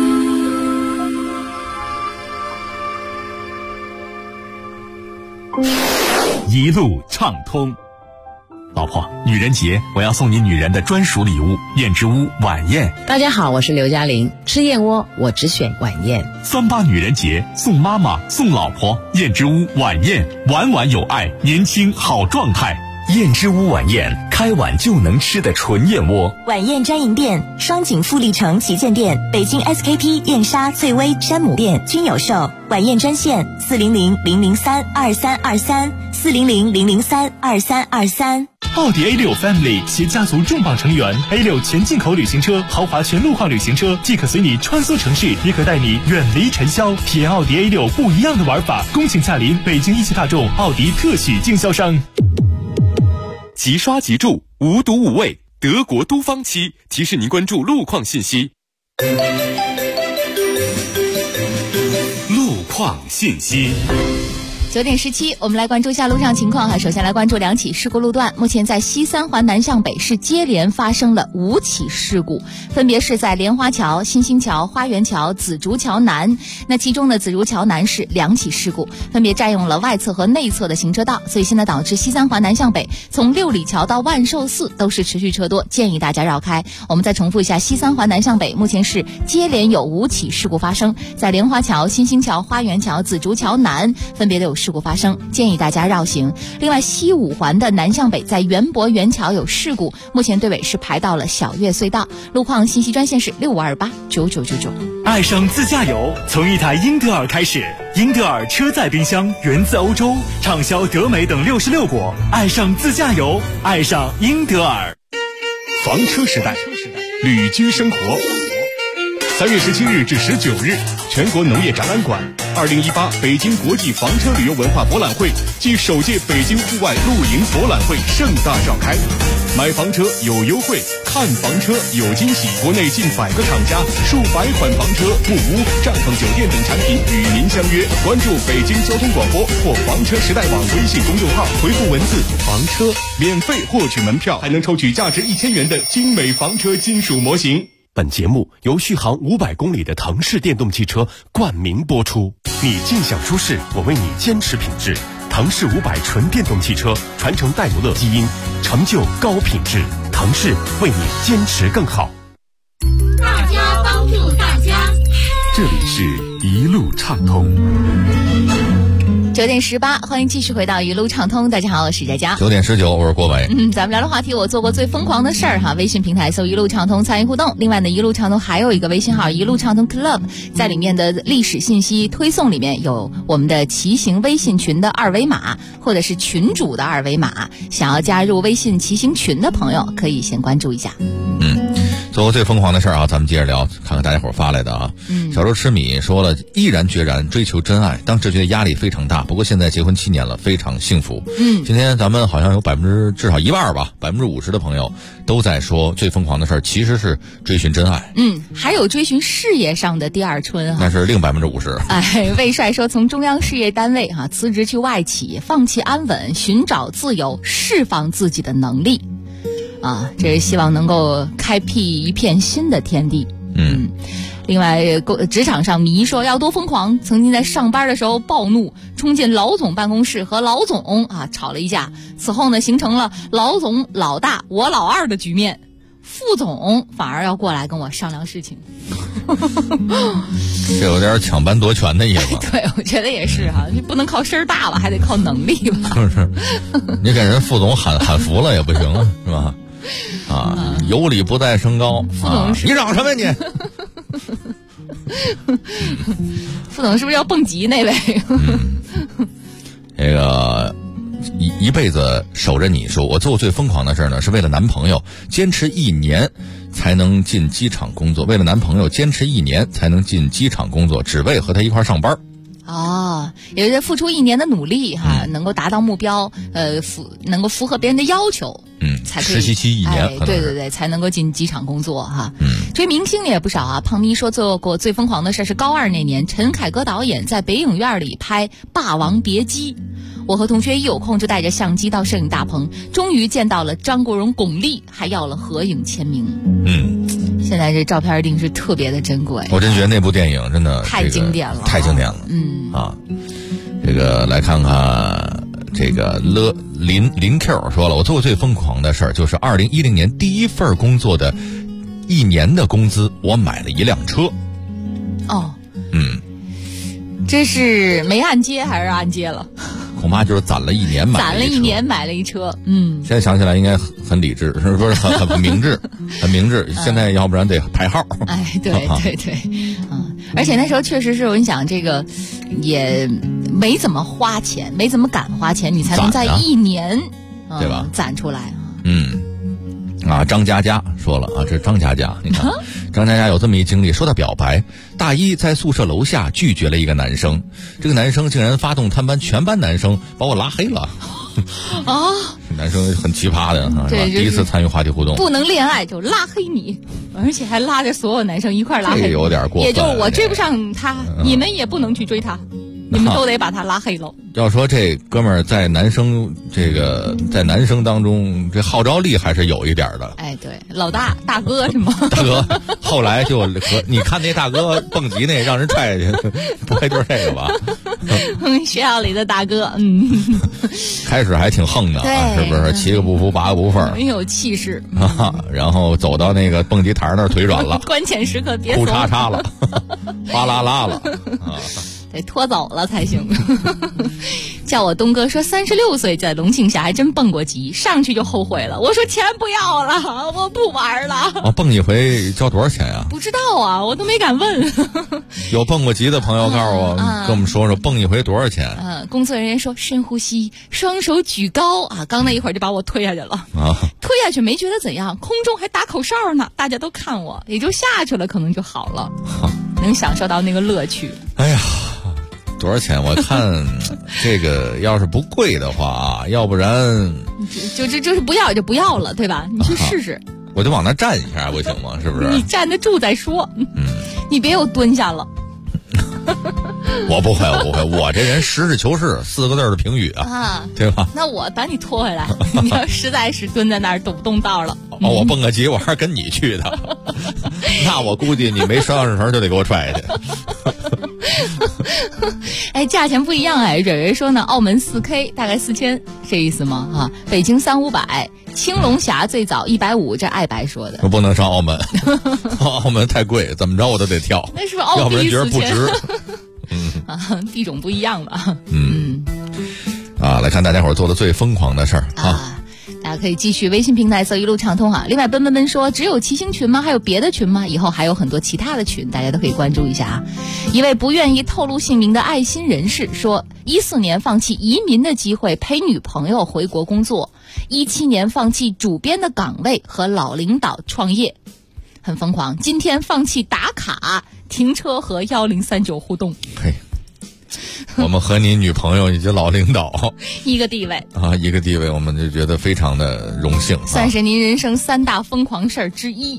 一路畅通。老婆，女人节我要送你女人的专属礼物——燕之屋晚宴。 大家好，我是刘嘉玲。吃燕窝我只选晚宴。 38女人节送妈妈送老婆，燕之屋晚宴，晚晚有爱，年轻好状态。 燕之屋晚宴，开碗就能吃的纯燕窝。 晚宴专营店：双井富力城旗舰店、北京 SKP 燕莎、翠微、山姆店均有售。晚宴专线：400-003-2323，400-003-2323。 奥迪 A6 Family 携家族重磅成员 A6 全进口旅行车、豪华全路况旅行车，既可随你穿梭城市，也可带你远离尘嚣，体验奥迪 A6 不一样的玩法。恭请驾临北京一汽大众奥迪特许经销商。 即刷即住，无毒无味，德国都芳漆提示您关注路况信息。路况信息。 9点17，我们来关注一下路上情况哈。首先来关注2起事故路段，目前在西三环南向北是接连发生了5起事故，分别是在莲花桥、新兴桥、花园桥、紫竹桥南。那其中呢，紫竹桥南是2起事故，分别占用了外侧和内侧的行车道，所以现在导致西三环南向北从六里桥到万寿寺都是持续车多，建议大家绕开。我们再重复一下，西三环南向北目前是接连有5起事故发生，在莲花桥、新兴桥、花园桥、紫竹桥南分别都有事故发生，建议大家绕行。另外，西五环的南向北在园博园桥有事故，目前队尾是排到了小月隧道。路况信息专线是6528999999。 爱上自驾游，从一台英德尔开始。英德尔车载冰箱源自欧洲，畅销德美等66国。爱上自驾游，爱上英德尔。 房车时代，旅居生活。3月17日至19日，全国农业展览馆2018北京国际房车旅游文化博览会暨首届北京户外露营博览会盛大召开。买房车有优惠，看房车有惊喜。国内近100个厂家，数百款房车、木屋、帐篷酒店等产品与您相约。关注北京交通广播或房车时代网微信公众号，回复文字“房车”，免费获取门票，还能抽取价值1000元的精美房车金属模型。 本节目由续航500公里的腾势电动汽车冠名播出。你尽享舒适，我为你坚持品质。腾势500纯电动汽车传承戴姆勒基因，成就高品质。腾势为你坚持更好。 大家帮助大家。 这里是一路畅通。 9点18，欢迎继续回到一路畅通。大家好，我是佳佳。 9点19，我是郭伟。 咱们聊的话题，我做过最疯狂的事儿哈。微信平台搜一路畅通参与互动。另外呢，一路畅通还有一个微信号一路畅通 Club， 在里面的历史信息推送里面有我们的骑行微信群的2维码，或者是群主的2维码。想要加入微信骑行群的朋友，可以先关注一下。 做过最疯狂的事儿啊，咱们接着聊，看看大家伙发来的啊。小周吃米说了，毅然决然追求真爱，当时觉得压力非常大，不过现在结婚7年了，非常幸福。今天咱们好像有至少一半吧，50%的朋友都在说最疯狂的事儿其实是追寻真爱。 还有追寻事业上的第二春哈， 那是另50%。 魏帅说，从中央事业单位辞职去外企，放弃安稳，寻找自由，释放自己的能力。这是希望能够开辟一片新的天地。另外，职场上迷说要多疯狂，曾经在上班的时候暴怒，冲进老总办公室和老总吵了一架。此后呢，形成了老总老大我老二的局面，副总反而要过来跟我商量事情。 这有点抢班夺权的意思。 对，我觉得也是你不能靠声儿大吧，还得靠能力吧。 是，你给人副总喊服了也不行了，是吧？有理不在声高。 副总你嚷什么呀你？ 副总是不是要蹦极那位？ 这个一辈子守着你说，我做最疯狂的事呢，是为了男朋友坚持1年才能进机场工作，为了男朋友坚持1年才能进机场工作，只为和他一块上班。也是付出1年的努力能够达到目标，能够符合别人的要求才可以实习期1年，可能是对，才能够进机场工作哈。追明星的也不少啊。胖咪说做过最疯狂的事是高2那年，陈凯歌导演在北影院里拍《霸王别姬》，我和同学一有空就带着相机到摄影大棚，终于见到了张国荣、巩俐，还要了合影签名。现在这照片一定是特别的珍贵。 我真觉得那部电影真的太经典了， 太经典了。这个来看看。这个林 Q 说了，我做过最疯狂的事儿就是2010年第一份工作的1年的工资，我买了一辆车。 这是没按揭还是按揭了？ 恐怕就是攒了1年买了一车。 攒了1年买了一车。 现在想起来应该很理智，是不是很明智？很明智。现在要不然得排号。 对，而且那时候确实是，我跟你讲，这个也没怎么花钱，没怎么敢花钱，你才能在1年对吧攒出来。 张佳佳说了啊，这是张佳佳，你看，张佳佳有这么一经历，说到表白，大一在宿舍楼下拒绝了一个男生，这个男生竟然发动他们班全班男生把我拉黑了。男生很奇葩的啊， 对， 第一次参与话题互动， 不能恋爱就拉黑你，而且还拉着所有男生一块拉黑， 这有点过分。 也就是我追不上他，你们也不能去追他，你们都得把他拉黑喽。 要说这哥们儿在男生在男生当中这号召力还是有一点的。 对，老大哥是吗？ 大哥，后来就你看那大哥蹦极那让人踹下去，不会就是这个吧？ 学校里的大哥， 开始还挺横的啊，是不是？7个不服8个不忿， 很有气势。 然后走到那个蹦极台那儿，腿软了， 关键时刻别怂， 裤叉叉了，哗啦啦了得拖走了才行。叫我东哥说36岁在隆庆峡还真蹦过极，上去就后悔了。我说钱不要了，我不玩了。 蹦一回交多少钱呀？ 不知道啊，我都没敢问。 有蹦过极的朋友告诉我，跟我们说说蹦一回多少钱？ 工作人员说深呼吸，双手举高啊！刚那一会儿就把我推下去了推下去没觉得怎样，空中还打口哨呢，大家都看我，也就下去了，可能就好了，能享受到那个乐趣。 哎呀。多少钱？我看这个要是不贵的话，要不然就是不要也就不要了，对吧？你去试试。 我就往那站一下不行吗？是不是？ 你站得住再说。你别又蹲下了。 我不会，我这人实事求是，4个字的评语啊，对吧？ 那我把你拖回来。你要实在是蹲在那儿走不动道了， 我蹦个极，我还是跟你去的。那我估计你没拴上绳就得给我踹下去。 价钱不一样蕊蕊说呢，澳门4K 大概4000，这意思吗？北京300-500，青龙峡最早150，这爱白说的。 我不能上澳门，澳门太贵，怎么着我都得跳。 那是不是澳币4000？ 要不然觉得不值。 地种不一样吧。 来看大家伙做的最疯狂的事儿大家可以继续微信平台搜一路畅通另外奔奔奔说，只有骑行群吗？还有别的群吗？以后还有很多其他的群，大家都可以关注一下一位不愿意透露姓名的爱心人士说，14年放弃移民的机会陪女朋友回国工作，17年放弃主编的岗位和老领导创业，很疯狂。今天放弃打卡停车和1039互动。 我们和你女朋友以及老领导一个地位一个地位，我们就觉得非常的荣幸， 算是您人生3大疯狂事儿之一。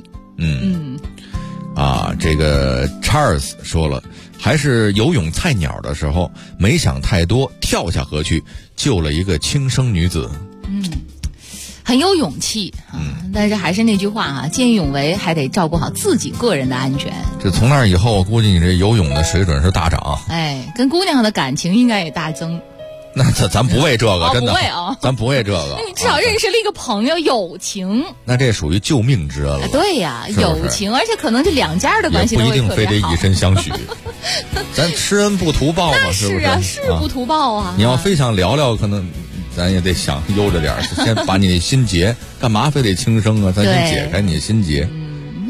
这个 Charles 说了，还是游泳菜鸟的时候，没想太多，跳下河去救了一个轻生女子。 很有勇气但是还是那句话见义勇为还得照顾好自己个人的安全。 这从那以后，我估计你这游泳的水准是大涨， 跟姑娘的感情应该也大增。 那咱不为这个，真的不为咱不为这个。 那你至少认识了一个朋友，友情。 那这属于救命之恩了。 对呀，友情，而且可能这2家的关系也不一定非得以身相许。咱吃恩不图报嘛，是不是？ 是不图报你要非想聊聊，可能咱也得想悠着点，先把你的心结，干嘛非得轻生啊？咱先解开你的心结。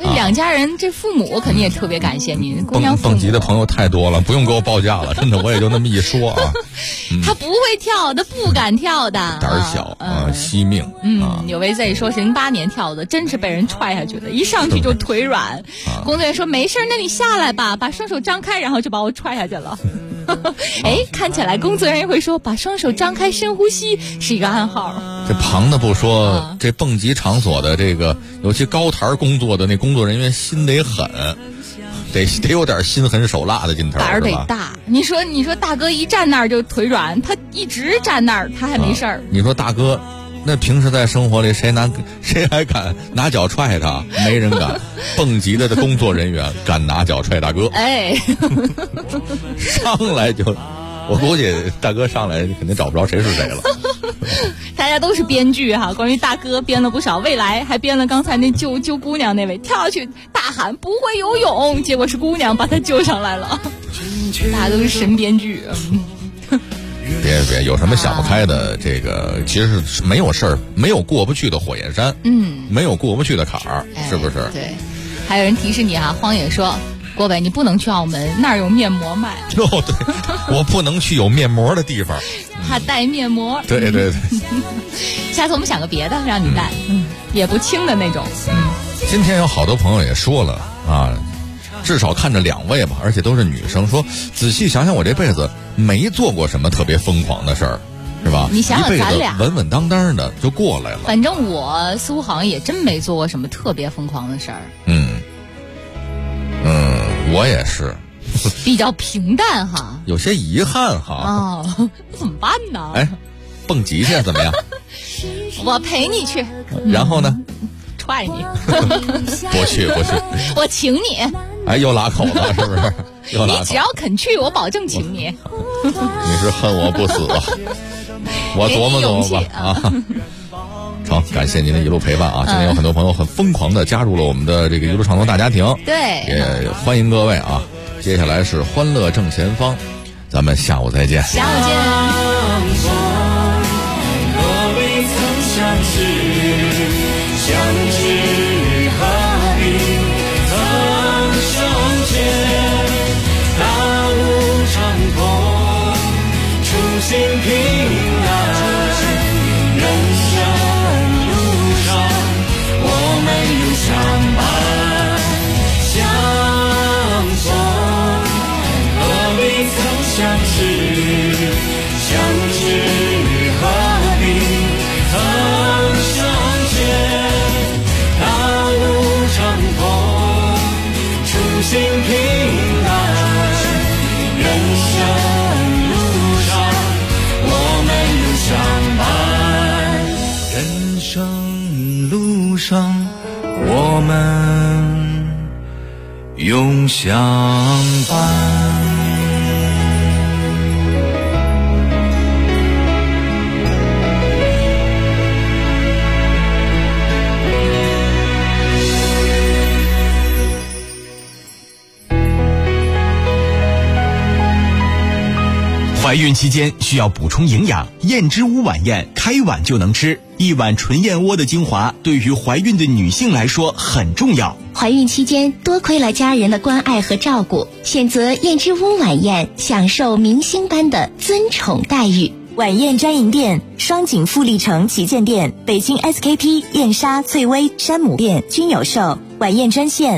那两家人这父母肯定也特别感谢您。姑娘蹦极的朋友太多了，不用给我报价了，真的，我也就那么一说啊。 他不会跳，他不敢跳的， 胆儿小惜命。 有位 Z 说是08年跳的，真是被人踹下去的，一上去就腿软。工作人员说没事，那你下来吧，把双手张开，然后就把我踹下去了。哎，看起来工作人员会说把双手张开深呼吸是一个暗号。 这旁的不说，这蹦极场所的这个尤其高台工作的那工作人员心得狠，得有点心狠手辣的劲头， 胆儿得大。你说大哥一站那儿就腿软，他一直站那儿他还没事儿。 你说大哥那平时在生活里谁还敢拿脚踹他？没人敢。蹦极的工作人员敢拿脚踹大哥， 哎， 上来就，我估计大哥上来肯定找不着谁是谁了。 大家都是编剧哈，关于大哥编了不少，未来还编了刚才那救姑娘那位跳下去大喊不会游泳，结果是姑娘把他救上来了。大家都是神编剧。 别，有什么想不开的？这个其实是没有事儿，没有过不去的火焰山，没有过不去的坎儿，是不是？ 对。还有人提示你哈，荒野说，郭伟你不能去澳门，那儿有面膜卖。 哦，对，我不能去有面膜的地方， 怕带面膜。 对。 下次我们想个别的让你带，也不轻的那种。 今天有好多朋友也说了啊，至少看着2位吧，而且都是女生，说仔细想想，我这辈子没做过什么特别疯狂的事儿，是吧？ 你想想咱俩稳稳当当的就过来了。 反正我似乎好像也真没做过什么特别疯狂的事儿。 我也是， 比较平淡哈， 有些遗憾哈。 哦，怎么办呢？ 哎，蹦极去怎么样？ 我陪你去。 然后呢？ 踹你。 不去。 我请你。 哎，又拉口了，是不是？ 你只要肯去，我保证请你。 你是恨我不死啊？我琢磨吧啊。成，感谢您的一路陪伴啊！今天有很多朋友很疯狂的加入了我们的这个一路畅通大家庭， 对， 也欢迎各位啊！接下来是欢乐正前方，咱们下午再见。 下午见。 我们永相伴。 怀孕期间需要补充营养，燕之屋晚宴开碗就能吃。1碗纯燕窝的精华对于怀孕的女性来说很重要。 怀孕期间多亏了家人的关爱和照顾，选择燕之屋晚宴，享受明星般的尊宠待遇。晚宴专营店：双井富力城旗舰店、北京 SKP、燕莎、翠微、山姆店均有售。晚宴专线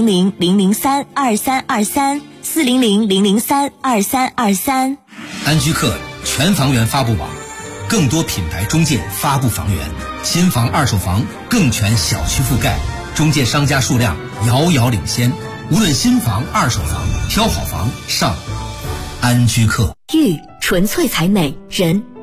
：400-003-2323，400-003-2323。 安居客全房源发布网，更多品牌中介发布房源，新房二手房更全小区覆盖，中介商家数量遥遥领先。无论新房二手房，挑好房上安居客。 玉纯粹才美，人